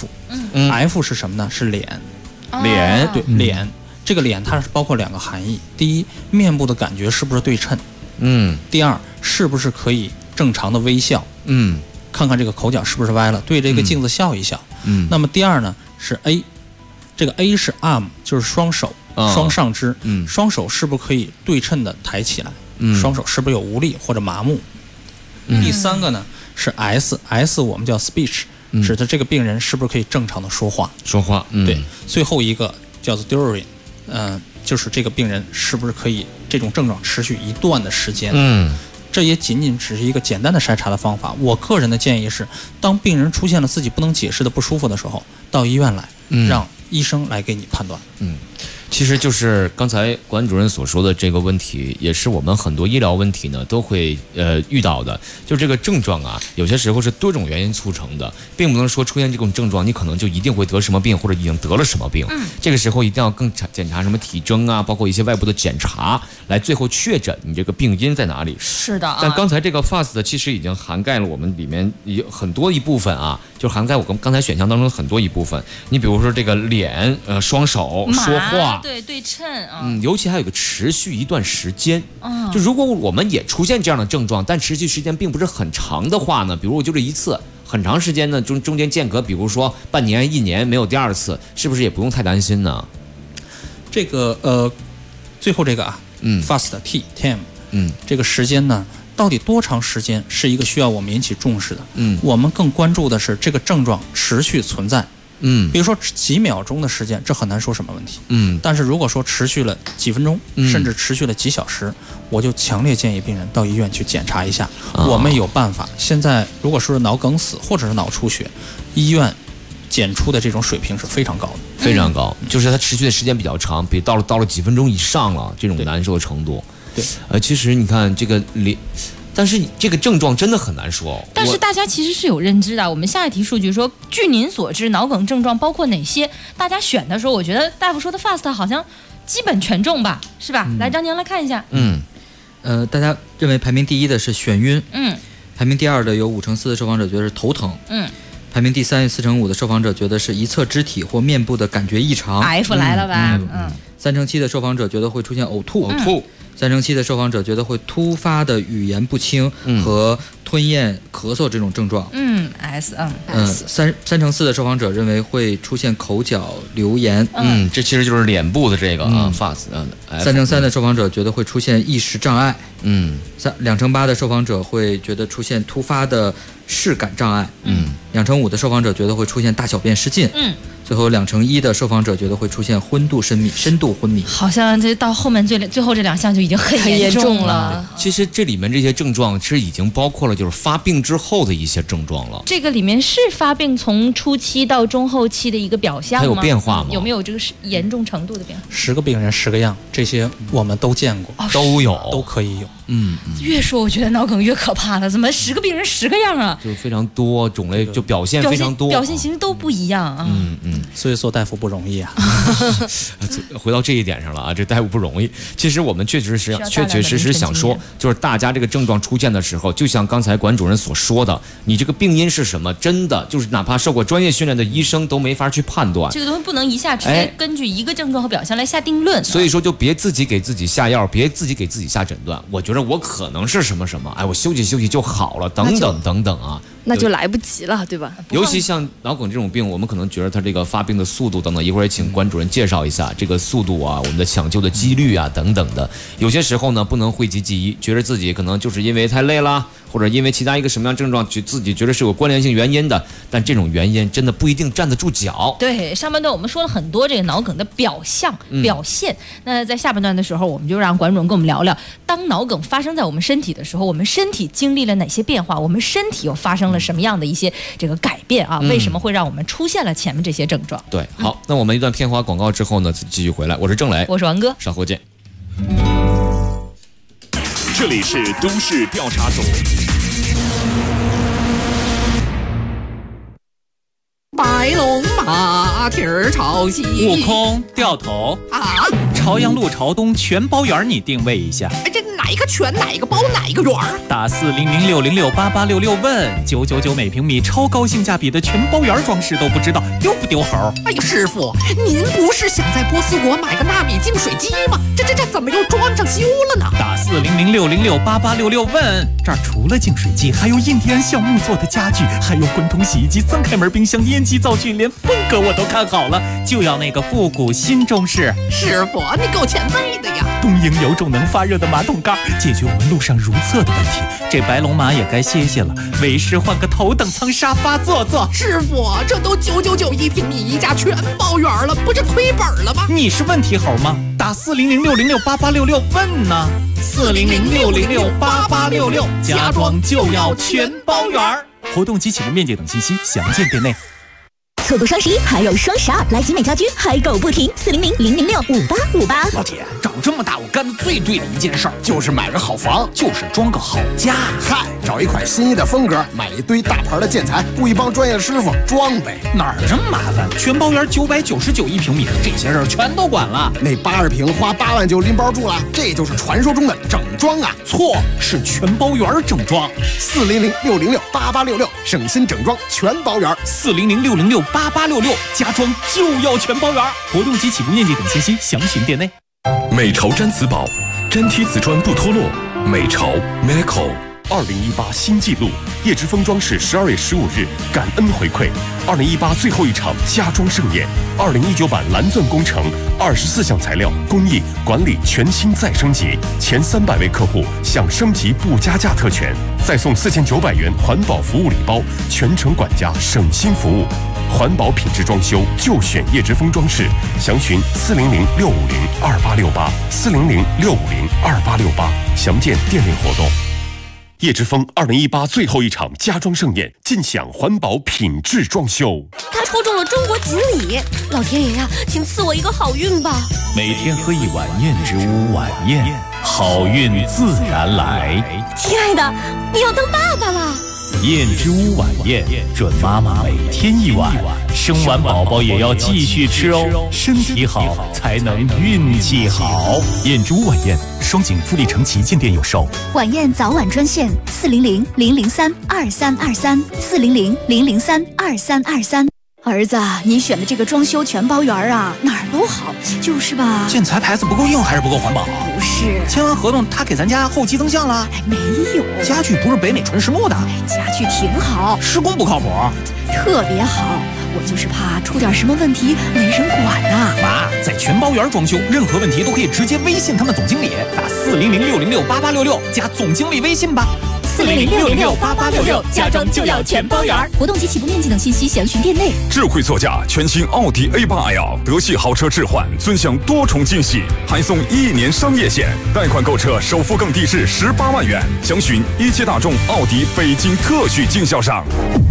F，F 是什么呢？是脸，对，脸。这个脸它是包括2个含义，第一，面部的感觉是不是对称？第二，是不是可以正常的微笑？看看这个口角是不是歪了，对这个镜子笑一笑。那么第二呢是 A， 这个 A 是 arm， 就是双手，双上肢，双手是不是可以对称的抬起来？双手是不是有无力或者麻木？第3个呢是 S， 我们叫 speech， 指的这个病人是不是可以正常的说话？对。最后一个叫做 during，就是这个病人是不是可以这种症状持续一段的时间？这也仅只是一个简单的筛查的方法。我个人的建议是，当病人出现了自己不能解释的不舒服的时候，到医院来，让医生来给你判断。 其实就是刚才管主任所说的这个问题，也是我们很多医疗问题呢都会遇到的。就这个症状啊，有些时候是多种原因促成的，并不能说出现这种症状你可能就一定会得什么病或者已经得了什么病。这个时候一定要更检查什么体征啊，包括一些外部的检查，来最后确诊你这个病因在哪里。 是的。 但刚才这个 FAST 其实已经涵盖了我们里面有很多一部分啊，就涵盖我刚才选项当中很多一部分。你比如说这个脸、双手、说话。 对称尤其还有一个持续一段时间。就如果我们也出现这样的症状，但持续时间并不是很长的话呢，比如我就这一次，很长时间呢中间间隔，比如说半年、1年没有第2次，是不是也不用太担心呢？ 这个最后这个FAST time，这个时间呢，到底多长时间是一个需要我们引起重视的。我们更关注的是这个症状持续存在。比如说几秒钟的时间，这很难说什么问题。但是如果说持续了几分钟，甚至持续了几小时，我就强烈建议病人到医院去检查一下。我们有办法。现在如果说是脑梗死或者是脑出血，医院检出的这种水平是非常高的， 非常高，就是它持续的时间比较长，比到了几分钟以上了，这种难受的程度。 对， 其实你看这个但是这个症状真的很难说。 但是大家其实是有认知的。我们下一题数据说，据您所知，脑梗症状包括哪些？大家选的时候，我觉得大夫说的 FAST 好像基本全中吧，是吧？来，张宁来看一下。 大家认为排名第一的是眩晕，排名第二的有54%的受访者觉得是头疼，排名第三4%-5%的受访者觉得是一侧肢体或面部的感觉异常 ，F 来了吧 ？3%-7%的受访者觉得会出现呕吐，3%-7%的受访者觉得会突发的语言不清和吞咽、咳嗽这种症状。3%-4%的受访者认为会出现口角流言。 这其实就是脸部的这个FAST。 3%-3%的受访者觉得会出现意识障碍。2%-8%的受访者会觉得出现突发的视感障碍。2%-5%的受访者觉得会出现大小便失禁。最后2%-1%的受访者觉得会出现深度昏迷。 好像这到后面最后这2项就已经很严重了。 其实这里面这些症状其实已经包括了就是发病之后的一些症状了。 这个里面是发病从初期到中后期的一个表象吗？ 它有变化吗？ 有没有这个严重程度的变化 ？10个病人10个样，这些我们都见过， 都有， 都可以有。 越说我觉得脑梗越可怕了，怎么10个病人10个样啊？ 就非常多种类，就表现非常多， 表现形式都不一样啊。 所以做大夫不容易啊。 回到这一点上了啊，这大夫不容易。其实我们确实想说，就是大家这个症状出现的时候，就像刚才管主任所说的，你这个病因是什么，真的就是哪怕受过专业训练的医生都没法去判断。 这个东西不能一下直接根据一个症状和表现来下定论。 所以说，就别自己给自己下药，别自己给自己下诊断。我觉得我可能是什么什么，我休息休息就好了，等等等等啊。 那就来不及了，对吧？ 尤其像脑梗这种病，我们可能觉得它这个发病的速度等等，一会儿也请关主任介绍一下这个速度啊，我们的抢救的几率啊等等的。有些时候呢，不能讳疾忌医，觉得自己可能就是因为太累了，或者因为其他一个什么样症状，自己觉得是有关联性原因的，但这种原因真的不一定站得住脚。 对，上半段我们说了很多这个脑梗的表象、表现。那在下半段的时候，我们就让管主任跟我们聊聊，当脑梗发生在我们身体的时候，我们身体经历了哪些变化，我们身体又发生了什么样的一些这个改变啊？为什么会让我们出现了前面这些症状？ 对，好，那我们一段片花广告之后呢，继续回来。我是郑磊， 我是王哥， 稍后见。 这里是都市调查组。 白龙马蹄儿朝西， 悟空掉头啊！ 朝阳路朝东全包圆，你定位一下。 这哪一个全哪一个包哪一个圆？ 打400606886问999每平米，超高性价比的全包圆装饰都不知道丢不丢猴？ 哎呀，师傅，您不是想在波斯国买个纳米净水机吗？这怎么又装上修了呢？ 打400606886问，这儿除了净水机，还有印第安橡木做的家具，还有滚筒洗衣机、3开门冰箱、烟机灶具，连风格我都看好了，就要那个复古新中式。 师傅，你够前辈的呀！ 东营有种能发热的马桶盖，解决我们路上如厕的问题。这白龙马也该歇歇了，为师换个头等舱沙发坐坐。 师傅，这都999一平米，一家全包圆了，不是亏本了吗？ 你是问题猴吗？打400606886问呢，400606886，家装就要全包圆。活动及启动面积等信息详见店内。 错过双11还有双12，来集美家居嗨购不停，40000065858。 老铁，长这么大我干的最对的一件事儿就是买个好房，就是装个好家。 嗨，找一款心仪的风格，买一堆大牌的建材，雇一帮专业的师傅装呗。 哪儿这么麻烦？全包圆999一平米，这些事儿全都管了。 那80平花8万就拎包住了，这就是传说中的整装啊！ 错，是全包圆整装。 400606886，省心整装全包圆。 400606886，家装就要全包圆。活动及起步面积等信息详询店内。 美潮毡瓷宝，粘贴瓷砖不脱落。美潮 Meco 2018新纪录，叶之峰装饰12月15日感恩回馈，2018最后一场家装盛宴，2019版蓝钻工程，24项材料工艺管理全新再升级，前300位客户享升级不加价特权，再送4900元环保服务礼包，全程管家省心服务。环保品质装修就选叶之峰装饰，详询400-650-2868，400-650-2868，详见店内活动。叶之峰2018最后一场家装盛宴，尽享环保品质装修。 他抽中了中国锦鲤，老天爷呀，请赐我一个好运吧！ 每天喝一碗燕之屋晚宴， 好运自然来。 亲爱的，你要当爸爸了。 燕之屋晚宴，准妈妈每天一碗，生完宝宝也要继续吃哦，身体好才能运气好。燕之屋晚宴，双井富力城旗舰店有售。 晚宴早晚专线400-003-2323，400-003-2323。儿子，你选的这个装修全包园啊，哪儿都好，就是吧？ 建材牌子不够硬还是不够环保？ 不是， 签完合同他给咱家后期增项了？ 没有， 家具不是北美纯实木的。 家具挺好， 施工不靠谱， 特别好。我就是怕出点什么问题没人管呐。 妈，在全包园装修，任何问题都可以直接微信他们总经理，打400-606-8866加总经理微信吧。 400-606-8866，家装就要全包圆。活动及起步面积等信息详询店内。 智慧座驾全新奥迪 A8L 德系豪车置换，尊享多重惊喜，还送1年商业险，贷款购车首付更低至18万元。详询一汽大众奥迪北京特许经销商。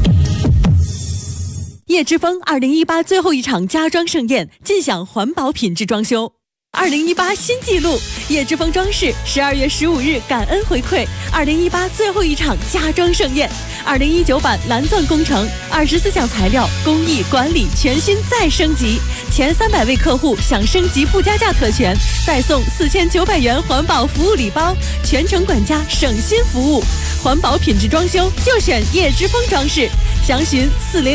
叶之峰2018最后一场家装盛宴，尽享环保品质装修。2018新纪录，叶之峰装饰12月15日感恩回馈2018最后一场家装盛宴。2019版蓝钻工程24项材料工艺管理全新再升级，前300位客户享升级不加价特权，再送4900元环保服务礼包，全程管家省心服务。环保品质装修就选叶之峰装饰，详询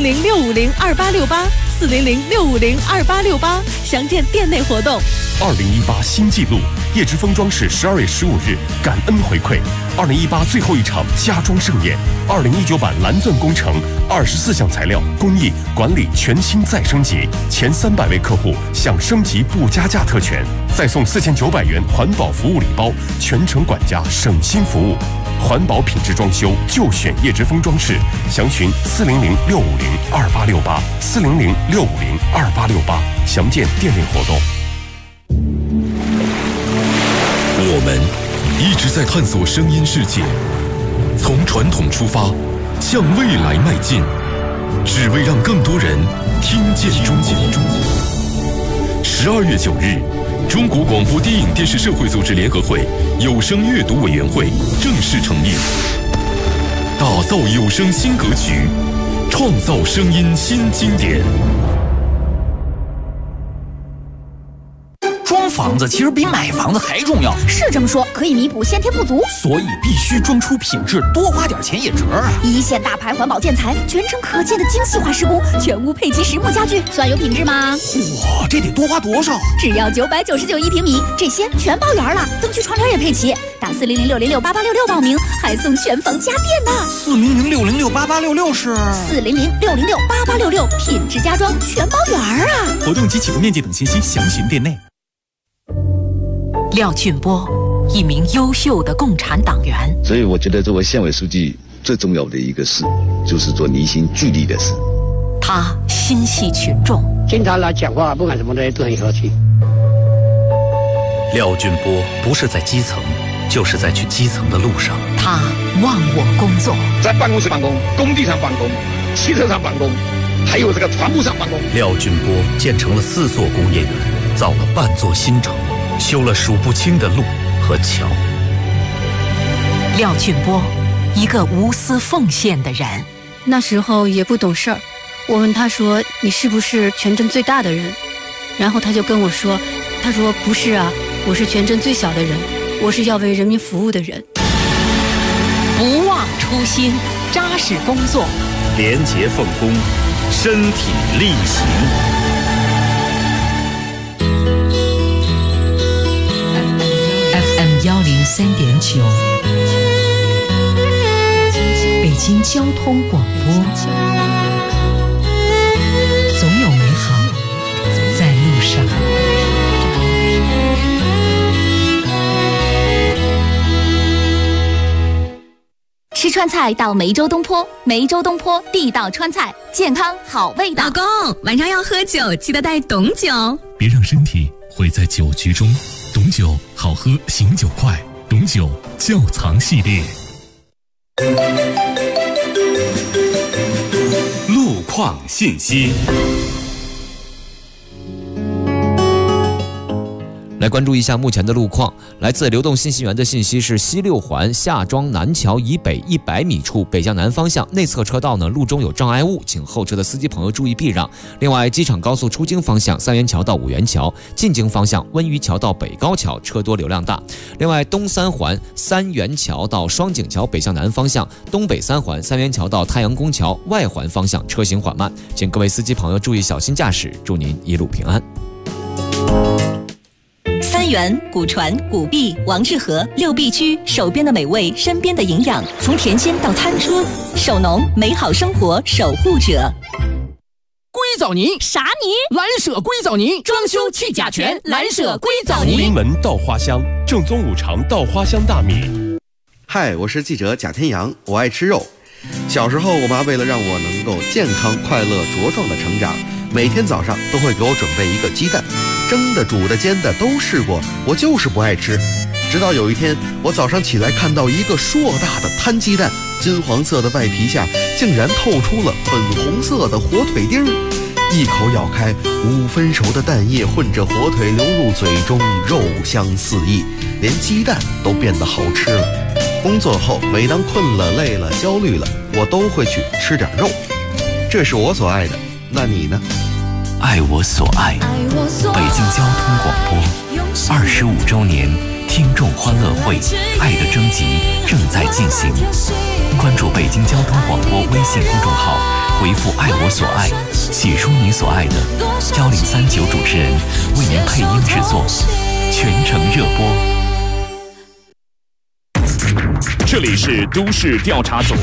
400-650-2868，400-650-2868，详见店内活动。 2018新纪录，叶之峰装饰12月15日感恩回馈2018最后一场家装盛宴。2019版蓝钻工程24项材料工艺管理全新再升级，前300位客户享升级不加价特权，再送4900元环保服务礼包，全程管家省心服务。环保品质装修就选叶之峰装饰，详询400-650-2868，400-650-2868，详见店内活动。 我们一直在探索声音世界，从传统出发，向未来迈进，只为让更多人听见中国。12月9日，中国广播电影电视社会组织联合会有声阅读委员会正式成立，打造有声新格局，创造声音新经典。 装房子其实比买房子还重要， 是这么说，可以弥补先天不足， 所以必须装出品质，多花点钱也值啊！ 一线大牌环保建材，全程可见的精细化施工，全屋配齐实木家具，算有品质吗？ 嚯，这得多花多少？ 只要999一平米，这些全包圆了，灯具窗帘也配齐。打400-606-8866报名，还送全房家电呢。 400-606-8866是 400-606-8866，品质家装全包圆啊！ 活动及起步面积等信息详询店内。 廖俊波，一名优秀的共产党员。 所以我觉得作为县委书记最重要的一个事，就是做凝心聚力的事。 他心系群众， 经常来讲话，不管什么东西都很和气。 廖俊波不是在基层，就是在去基层的路上。 他忘我工作， 在办公室办公，工地上办公，汽车上办公，还有这个船坞上办公。 廖俊波建成了4座工业园，造了半座新城，修了数不清的路和桥。 廖俊波，一个无私奉献的人。 那时候也不懂事儿，我问他说：“你是不是全镇最大的人？”然后他就跟我说：“他说不是啊，我是全镇最小的人，我是要为人民服务的人。” 不忘初心，扎实工作， 廉洁奉公，身体力行。 103.9，北京交通广播，总有美好在路上。 吃川菜到梅州东坡，梅州东坡地道川菜，健康好味道。 老公，晚上要喝酒，记得带董酒。 别让身体毁在酒局中，董酒好喝，醒酒快。董酒窖藏系列。 路况信息。 来关注一下目前的路况。来自流动信息源的信息是：西六环下庄南桥以北100米处北向南方向内侧车道呢，路中有障碍物，请后车的司机朋友注意避让。另外，机场高速出京方向三元桥到五元桥，进京方向温榆桥到北高桥车多流量大。另外，东三环三元桥到双井桥北向南方向，东北三环三元桥到太阳宫桥外环方向车行缓慢，请各位司机朋友注意小心驾驶，祝您一路平安。 三元、古传、古币、王致和6必居，手边的美味，身边的营养，从田间到餐桌，手农美好生活守护者。 硅藻泥啥泥？ 蓝舍硅藻泥，装修去甲醛，蓝舍硅藻泥。 福临门稻花香，正宗五常稻花香大米。 嗨，我是记者贾天阳，我爱吃肉。小时候，我妈为了让我能够健康、快乐、茁壮的成长，每天早上都会给我准备一个鸡蛋，蒸的、煮的、煎的都试过，我就是不爱吃。直到有一天，我早上起来看到一个硕大的摊鸡蛋，金黄色的外皮下竟然透出了粉红色的火腿丁儿，一口咬开，5分熟的蛋液混着火腿流入嘴中，肉香四溢，连鸡蛋都变得好吃了。工作后，每当困了、累了、焦虑了，我都会去吃点肉，这是我所爱的。那你呢？ 爱我所爱，北京交通广播25周年听众欢乐会爱的征集正在进行，关注北京交通广播微信公众号，回复爱我所爱，写出你所爱的，1039主持人为您配音制作，全程热播。 这里是都市调查组。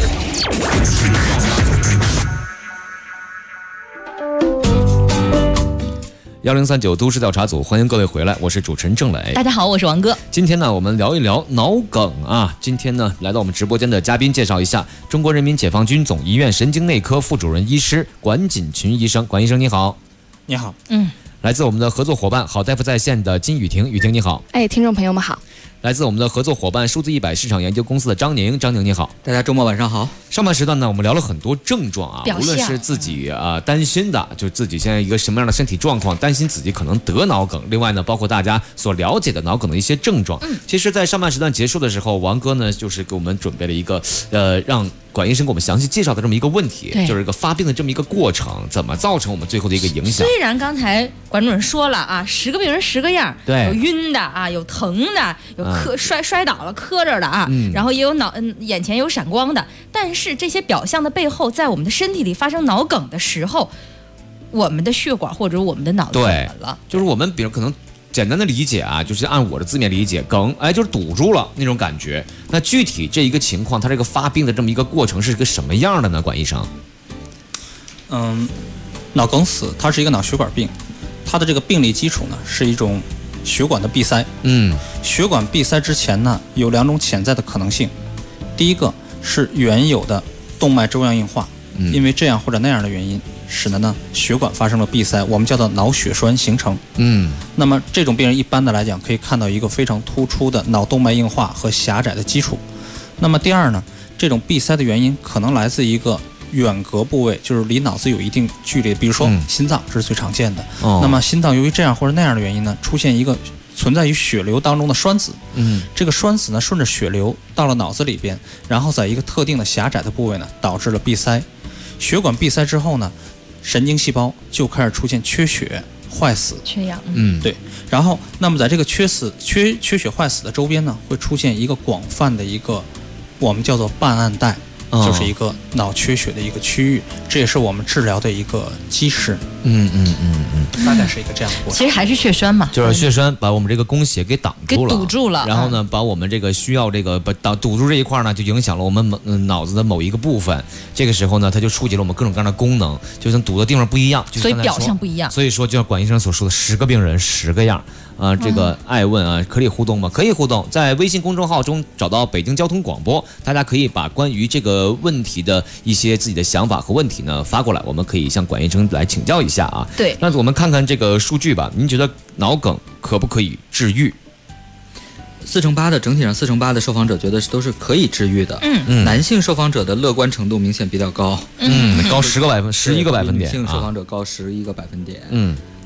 1039都市调查组，欢迎各位回来，我是主持人郑磊。 大家好，我是王哥。 今天呢，我们聊一聊脑梗啊。今天呢，来到我们直播间的嘉宾，介绍一下中国人民解放军总医院神经内科副主任医师管锦群医生。管医生你好。 你好。 来自我们的合作伙伴好大夫在线的金雨婷，雨婷你好。 听众朋友们好。 来自我们的合作伙伴数字100市场研究公司的张宁，张宁你好。 大家周末晚上好。 上半时段呢，我们聊了很多症状啊，无论是自己担心的，就自己现在一个什么样的身体状况，担心自己可能得脑梗。另外呢，包括大家所了解的脑梗的一些症状。其实，在上半时段结束的时候，王哥呢就是给我们准备了一个让管医生给我们详细介绍的这么一个问题，就是一个发病的这么一个过程，怎么造成我们最后的一个影响。 虽然刚才管主任说了啊，10个病人10个样，有晕的啊，有疼的，有摔倒了磕着的啊，然后也有眼前有闪光的，但是这些表象的背后，在我们的身体里发生脑梗的时候，我们的血管或者我们的脑子怎么了？ 就是我们比如可能简单的理解啊，就是按我的字面理解，梗就是堵住了那种感觉。那具体这一个情况，它这个发病的这么一个过程是一个什么样的呢？管医生？ 脑梗死它是一个脑血管病，它的这个病理基础呢是一种血管的闭塞。血管闭塞之前呢，有2种潜在的可能性。第一个是原有的动脉粥样硬化，因为这样或者那样的原因，使得呢血管发生了闭塞，我们叫做脑血栓形成。那么这种病人一般的来讲，可以看到一个非常突出的脑动脉硬化和狭窄的基础。那么第二呢，这种闭塞的原因可能来自一个远隔部位，就是离脑子有一定距离，比如说心脏，这是最常见的。那么心脏由于这样或者那样的原因呢，出现一个存在于血流当中的栓子。这个栓子呢顺着血流到了脑子里边，然后在一个特定的狭窄的部位呢导致了闭塞。血管闭塞之后呢，神经细胞就开始出现缺血、坏死、 缺氧。 对。然后，那么在这个缺血坏死的周边呢，会出现一个广泛的一个我们叫做半暗带。就是一个脑缺血的一个区域，这也是我们治疗的一个基石。大概是一个这样的过程。 其实还是血栓嘛， 就是血栓把我们这个供血给挡住了， 给堵住了。 然后呢，把我们这个需要这个堵住这一块呢，就影响了我们脑子的某一个部分。这个时候呢，它就触及了我们各种各样的功能，就像堵的地方不一样， 所以表象不一样。 所以说，就像管医生所说的，10个病人10个样。这个爱问啊，可以互动吗？可以互动，在微信公众号中找到北京交通广播，大家可以把关于这个问题的一些自己的想法和问题呢发过来，我们可以向管医生来请教一下啊。 对， 那我们看看这个数据吧。您觉得脑梗可不可以治愈 ？48%的整体上48%的受访者觉得都是可以治愈的。男性受访者的乐观程度明显比较高。 高11个百分点。 女性受访者高11个百分点。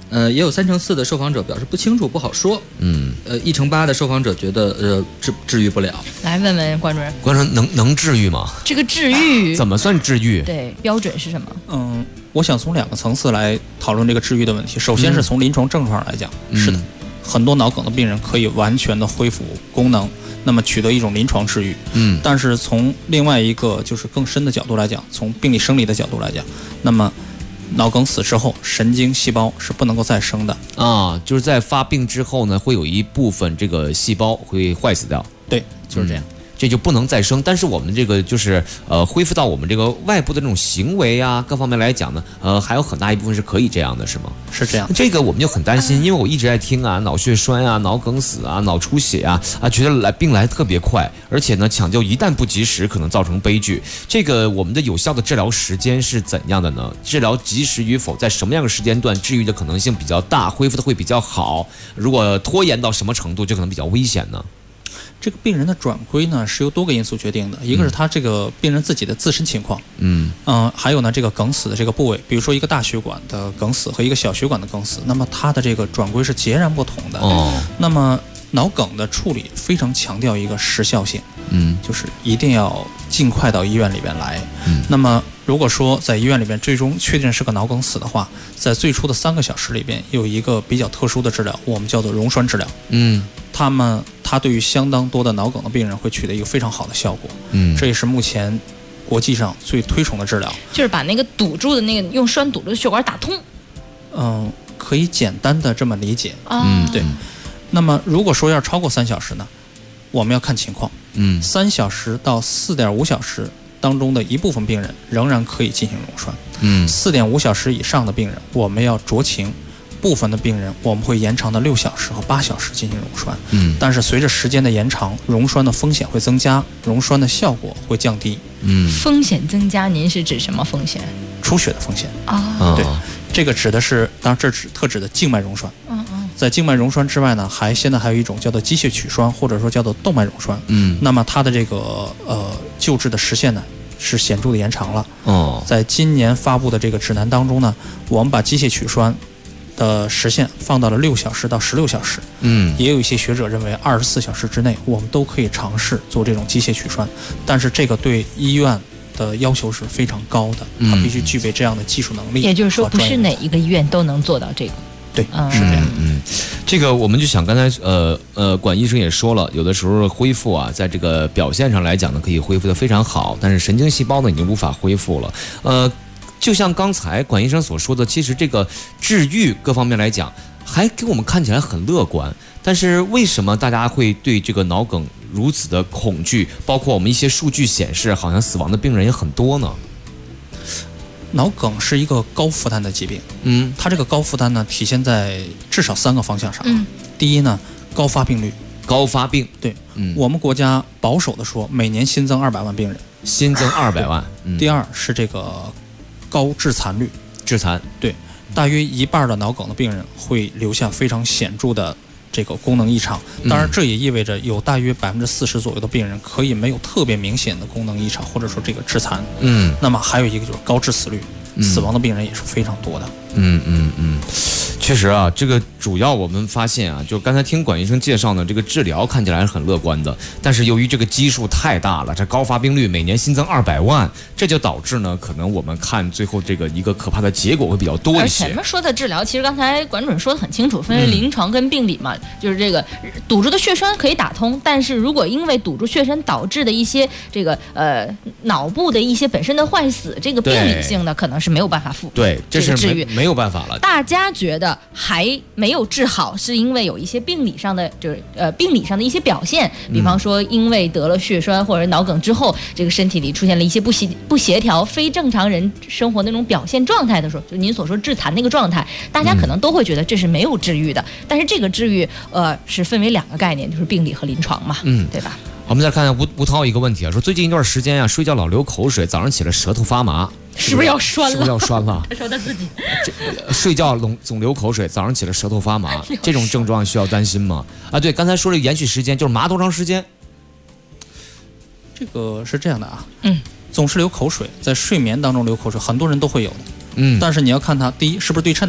也有4%的受访者表示不清楚，不好说。1%的受访者觉得治愈不了。 来问问关主任， 关主任能治愈吗？ 这个治愈怎么算治愈？ 对，标准是什么？ 我想从2个层次来讨论这个治愈的问题。首先是从临床症状来讲，是的，很多脑梗的病人可以完全的恢复功能，那么取得一种临床治愈。但是从另外一个就是更深的角度来讲，从病理生理的角度来讲，那么脑梗死之后，神经细胞是不能够再生的啊，就是在发病之后呢，会有一部分这个细胞会坏死掉。 对，就是这样。 这就不能再生，但是我们这个就是恢复到我们这个外部的这种行为啊，各方面来讲呢，还有很大一部分是可以这样的，是吗？ 是这样。 这个我们就很担心，因为我一直在听啊，脑血栓啊、脑梗死啊、脑出血啊，觉得病来特别快，而且呢，抢救一旦不及时，可能造成悲剧。这个我们的有效的治疗时间是怎样的呢？治疗及时与否，在什么样的时间段治愈的可能性比较大，恢复的会比较好？如果拖延到什么程度，就可能比较危险呢？ 这个病人的转归呢，是由多个因素决定的，一个是他这个病人自己的自身情况，还有呢这个梗死的这个部位，比如说一个大血管的梗死和一个小血管的梗死，那么它的这个转归是截然不同的。那么脑梗的处理非常强调一个时效性，就是一定要尽快到医院里边来。那么如果说在医院里边最终确定是个脑梗死的话，在最初的3个小时里边有一个比较特殊的治疗，我们叫做溶栓治疗。它对于相当多的脑梗的病人会取得一个非常好的效果。这也是目前国际上最推崇的治疗， 就是把那个堵住的那个用栓堵住的血管打通。 可以简单的这么理解。对。那么如果说要超过3小时呢，我们要看情况。3小时到4.5小时当中的一部分病人仍然可以进行溶栓。4.5小时以上的病人，我们要酌情。部分的病人我们会延长到6小时和8小时进行溶栓。但是随着时间的延长，溶栓的风险会增加，溶栓的效果会降低。 风险增加，您是指什么风险？ 出血的风险对，这个指的是，当然这特指的静脉溶栓。在静脉溶栓之外呢，现在还有一种叫做机械取栓，或者说叫做动脉溶栓。那么它的这个救治的时限呢是显著的延长了。在今年发布的这个指南当中呢，我们把机械取栓的时限放到了6小时到16小时。也有一些学者认为24小时之内我们都可以尝试做这种机械取栓，但是这个对医院的要求是非常高的，它必须具备这样的技术能力。 也就是说，不是哪一个医院都能做到这个。 对，是这样。 这个我们就想刚才管医生也说了，有的时候恢复啊，在这个表现上来讲呢，可以恢复得非常好，但是神经细胞呢已经无法恢复了。就像刚才管医生所说的，其实这个治愈各方面来讲，还给我们看起来很乐观。但是为什么大家会对这个脑梗如此的恐惧？包括我们一些数据显示，好像死亡的病人也很多呢。 脑梗是一个高负担的疾病。它这个高负担呢，体现在至少3个方向上。第一呢，高发病率。 高发病， 对，我们国家保守的说，每年新增200万病人。 新增200万。 第二是这个高致残率。 致残， 对，大约1半的脑梗的病人会留下非常显著的这个功能异常。当然，这也意味着有大约40%左右的病人可以没有特别明显的功能异常，或者说这个致残。那么还有一个就是高致死率，死亡的病人也是非常多的。 确实啊，这个主要我们发现啊，就刚才听管医生介绍呢，这个治疗看起来是很乐观的，但是由于这个基数太大了，这高发病率每年新增200万，这就导致呢，可能我们看最后这个一个可怕的结果会比较多一些。 而前面说的治疗，其实刚才管主任说的很清楚，分为临床跟病理嘛，就是这个堵住的血栓可以打通，但是如果因为堵住血栓导致的一些这个脑部的一些本身的坏死，这个病理性的可能是没有办法对，这是治愈没有办法了。 大家觉得还没有治好，是因为有一些病理上的，就是病理上的一些表现，比方说因为得了血栓或者脑梗之后，这个身体里出现了一些不协调、非正常人生活那种表现状态的时候，就您所说致残那个状态，大家可能都会觉得这是没有治愈的。但是这个治愈是分为2个概念，就是病理和临床嘛，对吧？ 我们再看看吴涛一个问题啊，说最近一段时间啊，睡觉老流口水，早上起来舌头发麻， 是不是要栓了？ 是不是要栓了？ 他说他自己睡觉总流口水，早上起来舌头发麻，这种症状需要担心吗？啊，对，刚才说这个延续时间就是麻多长时间？ 这个是这样的啊，总是流口水，在睡眠当中流口水，很多人都会有的，但是你要看它，第一是不是对称的，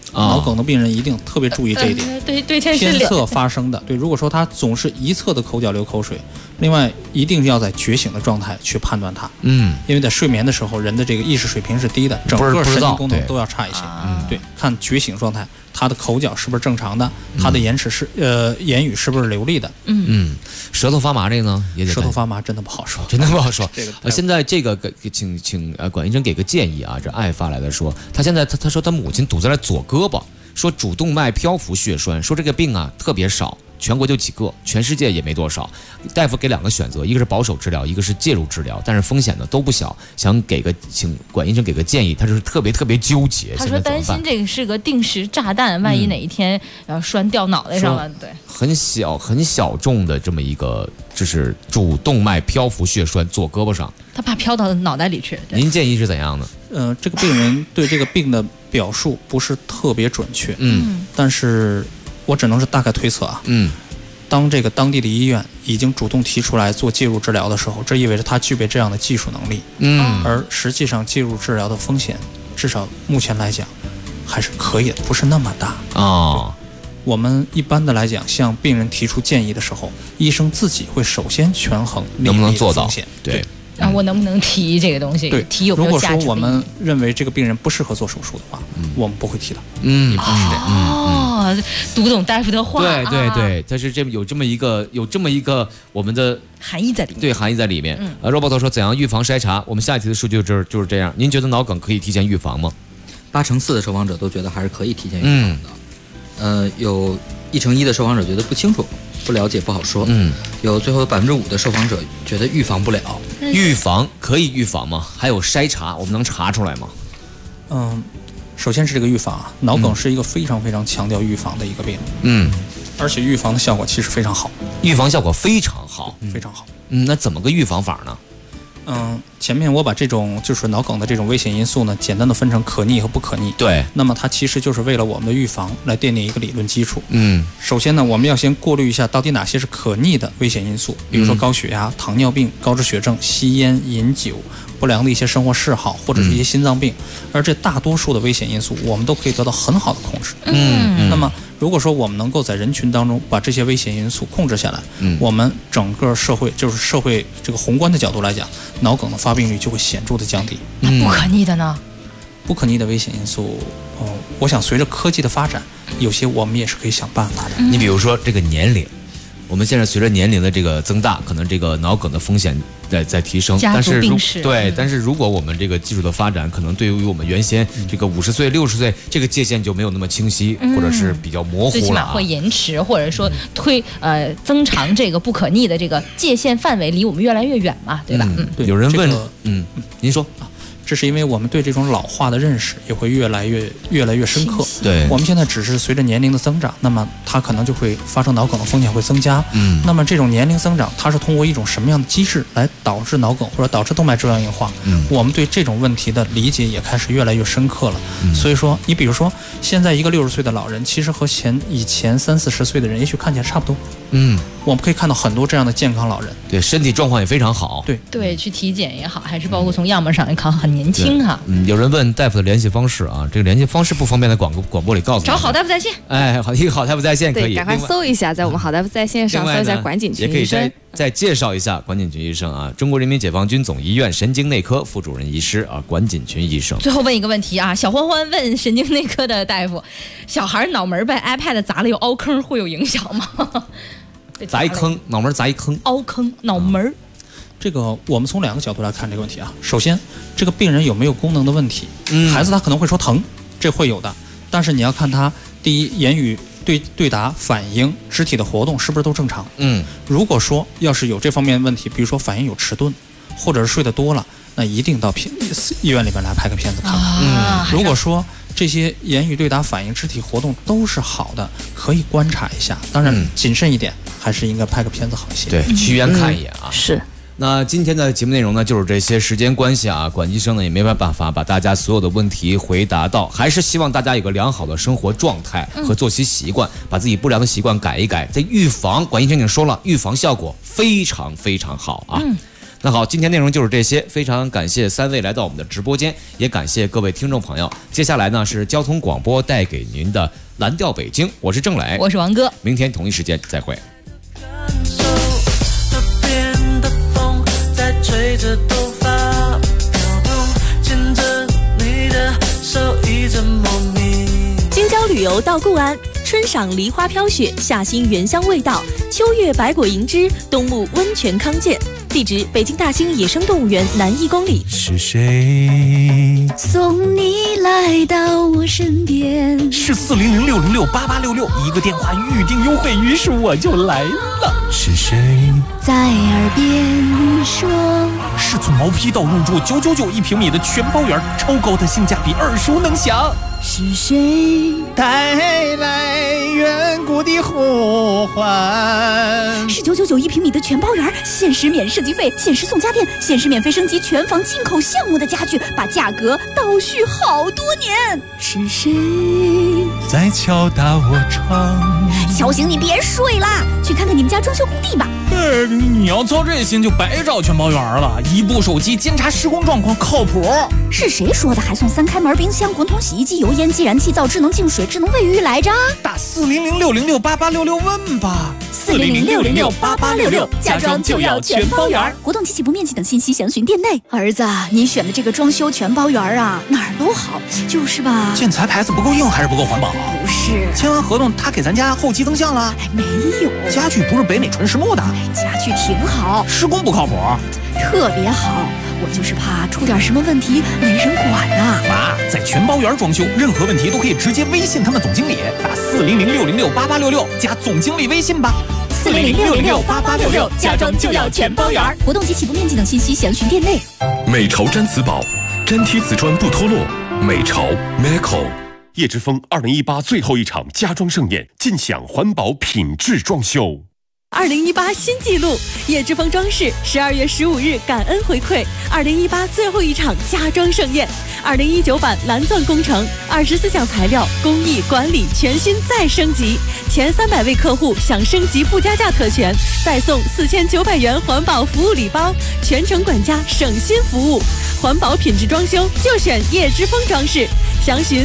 脑梗的病人一定特别注意这一点。 对， 偏侧发生的，对，如果说他总是一侧的口角流口水，另外一定要在觉醒的状态去判断它。因为在睡眠的时候，人的这个意识水平是低的，整个神经功能都要差一些。对，看觉醒状态，他的口角是不是正常的，他的言语是不是流利的。 舌头发麻这个呢，也得舌头发麻真的不好说， 真的不好说。 这个现在这个请管医生给个建议啊。这爱发来的说，他现在他说他母亲堵在了左胳膊，说主动脉漂浮血栓，说这个病啊特别少，全国就几个，全世界也没多少。大夫给2个选择，一个是保守治疗，一个是介入治疗，但是风险呢都不小。想请管医生给个建议，他就是特别纠结。 他说担心这个是个定时炸弹，万一哪一天要栓掉脑袋上了，对，很小众的这么一个，就是主动脉漂浮血栓，左胳膊上， 他怕飘到脑袋里去。 您建议是怎样的？ 这个病人对这个病的表述不是特别准确，但是我只能是大概推测啊，当这个当地的医院已经主动提出来做介入治疗的时候，这意味着他具备这样的技术能力，而实际上介入治疗的风险，至少目前来讲还是可以的，不是那么大啊。我们一般的来讲，向病人提出建议的时候，医生自己会首先权衡能不能做到风险， 对。 我能不能提这个东西？ 对， 提有没有价值？ 如果说我们认为这个病人不适合做手术的话，我们不会提的。 一般是这样。读懂大夫的话。 对，但是有这么一个我们的含义在里面。 对，含义在里面。肉包头说怎样预防筛查？我们下一题的数据就是这样。您觉得脑梗可以提前预防吗 ？8成4的受访者都觉得还是可以提前预防的。有1成1的受访者觉得不清楚。不了解不好说，有最后5%的受访者觉得预防不了。 预防可以预防吗？还有筛查，我们能查出来吗？ 首先是这个预防啊，脑梗是一个非常强调预防的一个病，而且预防的效果其实非常好， 预防效果非常好， 非常好。 那怎么个预防法呢？ 前面我把这种就是脑梗的这种危险因素呢，简单的分成可逆和不可逆。 对， 那么它其实就是为了我们的预防来奠定一个理论基础。首先呢，我们要先过滤一下到底哪些是可逆的危险因素，比如说高血压、糖尿病、高脂血症、吸烟、饮酒、不良的一些生活嗜好，或者是一些心脏病。而这大多数的危险因素，我们都可以得到很好的控制。那么如果说我们能够在人群当中把这些危险因素控制下来，我们整个社会这个宏观的角度来讲，脑梗的发病率就会显著的降低。 那不可逆的呢？ 不可逆的危险因素，我想随着科技的发展，有些我们也是可以想办法的。 你比如说这个年龄，我们现在随着年龄的这个增大，可能这个脑梗的风险在提升， 家族病史。 但是如果我们这个技术的发展，可能对于我们原先这个50岁、60岁这个界限就没有那么清晰，或者是比较模糊了。 最起码会延迟，或者说增长这个不可逆的这个界限范围离我们越来越远嘛，对吧？ 对。 有人问，您说。 这是因为我们对这种老化的认识也会越来越深刻。 对， 我们现在只是随着年龄的增长，那么它可能就会发生脑梗的风险会增加。那么这种年龄增长，它是通过一种什么样的机制来导致脑梗或者导致动脉粥样硬化？我们对这种问题的理解也开始越来越深刻了。所以说，你比如说，现在一个60岁的老人，其实和以前30-40岁的人，也许看起来差不多。我们可以看到很多这样的健康老人， 对，身体状况也非常好。 对，去体检也好，还是包括从样貌上也看很年轻哈。 有人问大夫的联系方式啊，这个联系方式不方便在广播里告诉你。 找好大夫在线。 一个好大夫在线可以。 赶快搜一下，在我们好大夫在线上搜一下管锦群医生。 也可以再介绍一下管锦群医生啊，中国人民解放军总医院神经内科副主任医师啊，管锦群医生。 最后问一个问题啊，小欢欢问神经内科的大夫，小孩脑门被 iPad 砸了有凹坑会有影响吗？ 砸一坑，脑门砸一坑， 凹坑，脑门。 这个我们从2个角度来看这个问题啊。首先，这个病人有没有功能的问题？孩子他可能会说疼，这会有的。但是你要看他第一，言语对答、反应、肢体的活动是不是都正常？如果说要是有这方面问题，比如说反应有迟钝，或者是睡得多了，那一定到医院里边来拍个片子看看。如果说这些言语对答、反应、肢体活动都是好的，可以观察一下。当然，谨慎一点，还是应该拍个片子好一些。 对，去医院看一眼啊。 是。 那今天的节目内容呢，就是这些。时间关系啊，管医生呢也没办法把大家所有的问题回答到，还是希望大家有个良好的生活状态和作息习惯，把自己不良的习惯改一改。在预防，管医生已经说了，预防效果非常好啊。 那好，今天内容就是这些，非常感谢3位来到我们的直播间，也感谢各位听众朋友。接下来呢是交通广播带给您的蓝调北京，我是郑磊， 我是王哥， 明天同一时间再会。 吹着头发飘动，牵着你的手一阵莫名。 京郊旅游到固安，春赏梨花飘雪，夏欣原香味道，秋月百果银枝，冬沐温泉康健。地址：北京大兴野生动物园南1公里。 是谁送你来到我身边？ 是400-606-8866，一个电话预定优惠，于是我就来了。是谁在耳边说？ 是从毛坯到入住999一平米的全包园，超高的性价比，耳熟能详。 是谁带来远古的呼唤？ 是999一平米的全包园，限时免设计费，限时送家电，限时免费升级全房进口项目的家具，把价格倒叙好多年。是谁在敲打我窗？ 敲醒你别睡啦，去看看你们家装修工地吧。 你要操这心就白找全包园了，一部手机监察施工状况靠谱。 是谁说的还送3开门冰箱、滚筒洗衣机、油烟机、燃气灶、智能净水、智能卫浴来着？ 打400-606-8866问吧。 400-606-8866，家装就要全包园。活动及起步面积等信息详询店内。儿子，你选的这个装修全包园啊，哪儿都好，就是吧？ 建材牌子不够硬还是不够环保？ 不是， 签完合同他给咱家后期增项了？ 没有。 家具不是北美纯实木的？ 家具挺好， 施工不靠谱， 特别好。我就是怕出点什么问题没人管呐。 妈，在全包园装修，任何问题都可以直接微信他们总经理，打400-606-8866加总经理微信吧。 400-606-8866，家装就要全包园。活动及起步面积等信息详询店内。 美潮毡瓷宝，粘贴瓷砖不脱落。美潮 Meco。叶之峰2018最后一场家装盛宴，尽享环保品质装修。 2018新纪录，叶之峰装饰12月15日感恩回馈2018最后一场家装盛宴，2019版蓝钻工程，24项材料工艺管理全新再升级，前300位客户享升级不加价特权，再送4900元环保服务礼包，全程管家省心服务，环保品质装修就选叶之峰装饰，详询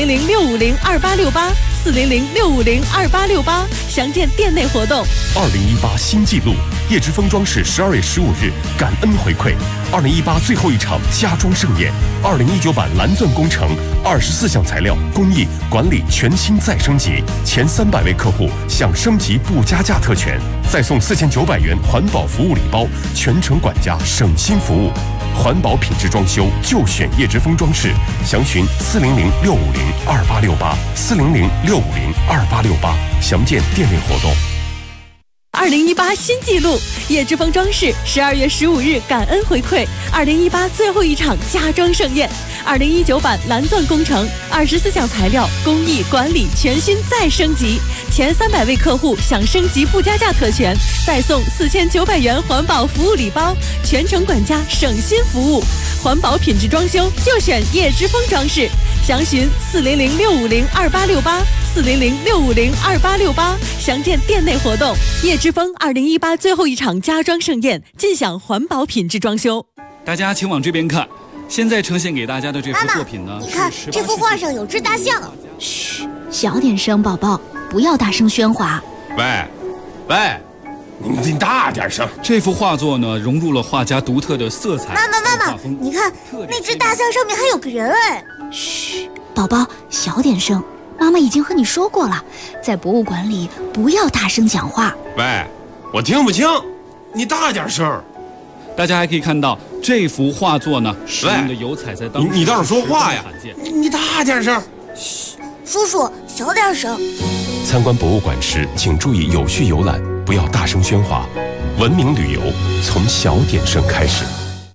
400-650-2868。400-650-2868，详见店内活动。 2018新纪录，叶之峰装饰12月15日感恩回馈2018最后一场家装盛宴，2019版蓝钻工程，24项材料工艺管理全新再升级，前300位客户享升级不加价特权，再送4900元环保服务礼包，全程管家省心服务。环保品质装修就选叶之峰装饰，详询400-650-2868 400-650-2868，详见店内活动。 2018新纪录，叶之峰装饰12月15日感恩回馈2018最后一场家装盛宴，2019版蓝钻工程，24项材料工艺管理全新再升级，前300位客户享升级不加价特权，再送4900元环保服务礼包，全程管家省心服务。环保品质装修就选叶之峰装饰，详询400-650-2868 400-650-2868，详见店内活动。叶之峰2018最后一场家装盛宴，尽享环保品质装修。 大家请往这边看，现在呈现给大家的这幅作品呢， 你看这幅画上有只大象。嘘，小点声，宝宝，不要大声喧哗。 喂，你大点声。这幅画作呢，融入了画家独特的色彩。 妈妈，你看那只大象上面还有个人哎。嘘，宝宝，小点声。妈妈已经和你说过了，在博物馆里不要大声讲话。 喂，我听不清，你大点声。大家还可以看到这幅画作呢，使用的油彩在当时你倒是说话呀！你大点声。 嘘，叔叔小点声。 参观博物馆时，请注意有序游览，不要大声喧哗。文明旅游从小点声开始。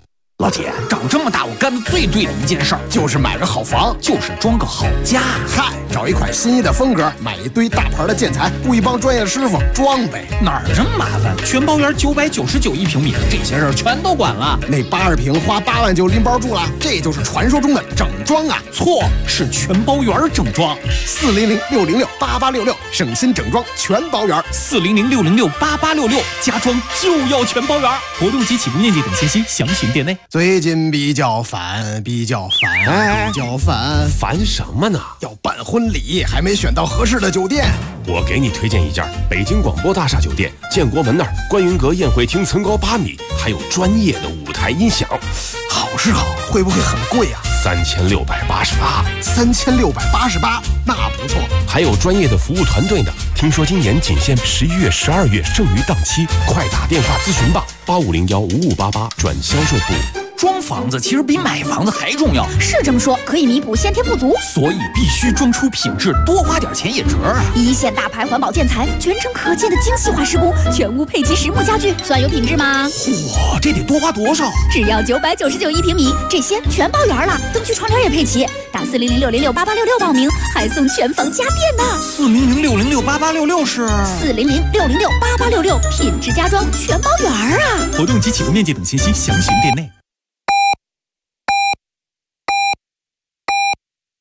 老铁，长这么大我干的最对的一件事儿就是买个好房，就是装个好家。 嗨，找一款心仪的风格，买一堆大牌的建材，雇一帮专业师傅装呗。 哪儿这么麻烦？全包园999一平米，这些事儿全都管了。 那80平花8万就拎包住了，这就是传说中的整装啊！ 错，是全包园整装。 400-606-8866，省心整装全包园。 400-606-8866，家装就要全包园。活动及起步面积等信息详询店内。 最近比较烦， 烦什么呢？ 要办婚礼，还没选到合适的酒店。 我给你推荐一家北京广播大厦酒店，建国门那儿观云阁宴会厅层高8米，还有专业的舞台音响。 好是好，会不会很贵啊 ？3688。 3688，那不错。 还有专业的服务团队呢。听说今年仅限11月、12月剩余档期，快打电话咨询吧，8501-5588转销售部。 装房子其实比买房子还重要， 是这么说，可以弥补先天不足， 所以必须装出品质，多花点钱也值啊！ 一线大牌环保建材，全程可见的精细化施工，全屋配齐实木家具，算有品质吗？ 哇，这得多花多少？ 只要999一平米，这些全包圆了，灯具窗帘也配齐。打400-606-8866报名，还送全房家电呢。 400-606-8866是 400-606-8866，品质家装全包圆啊！ 活动及起步面积等信息详询店内。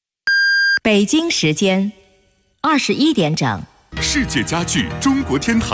北京时间21点整， 世界家具中国天坛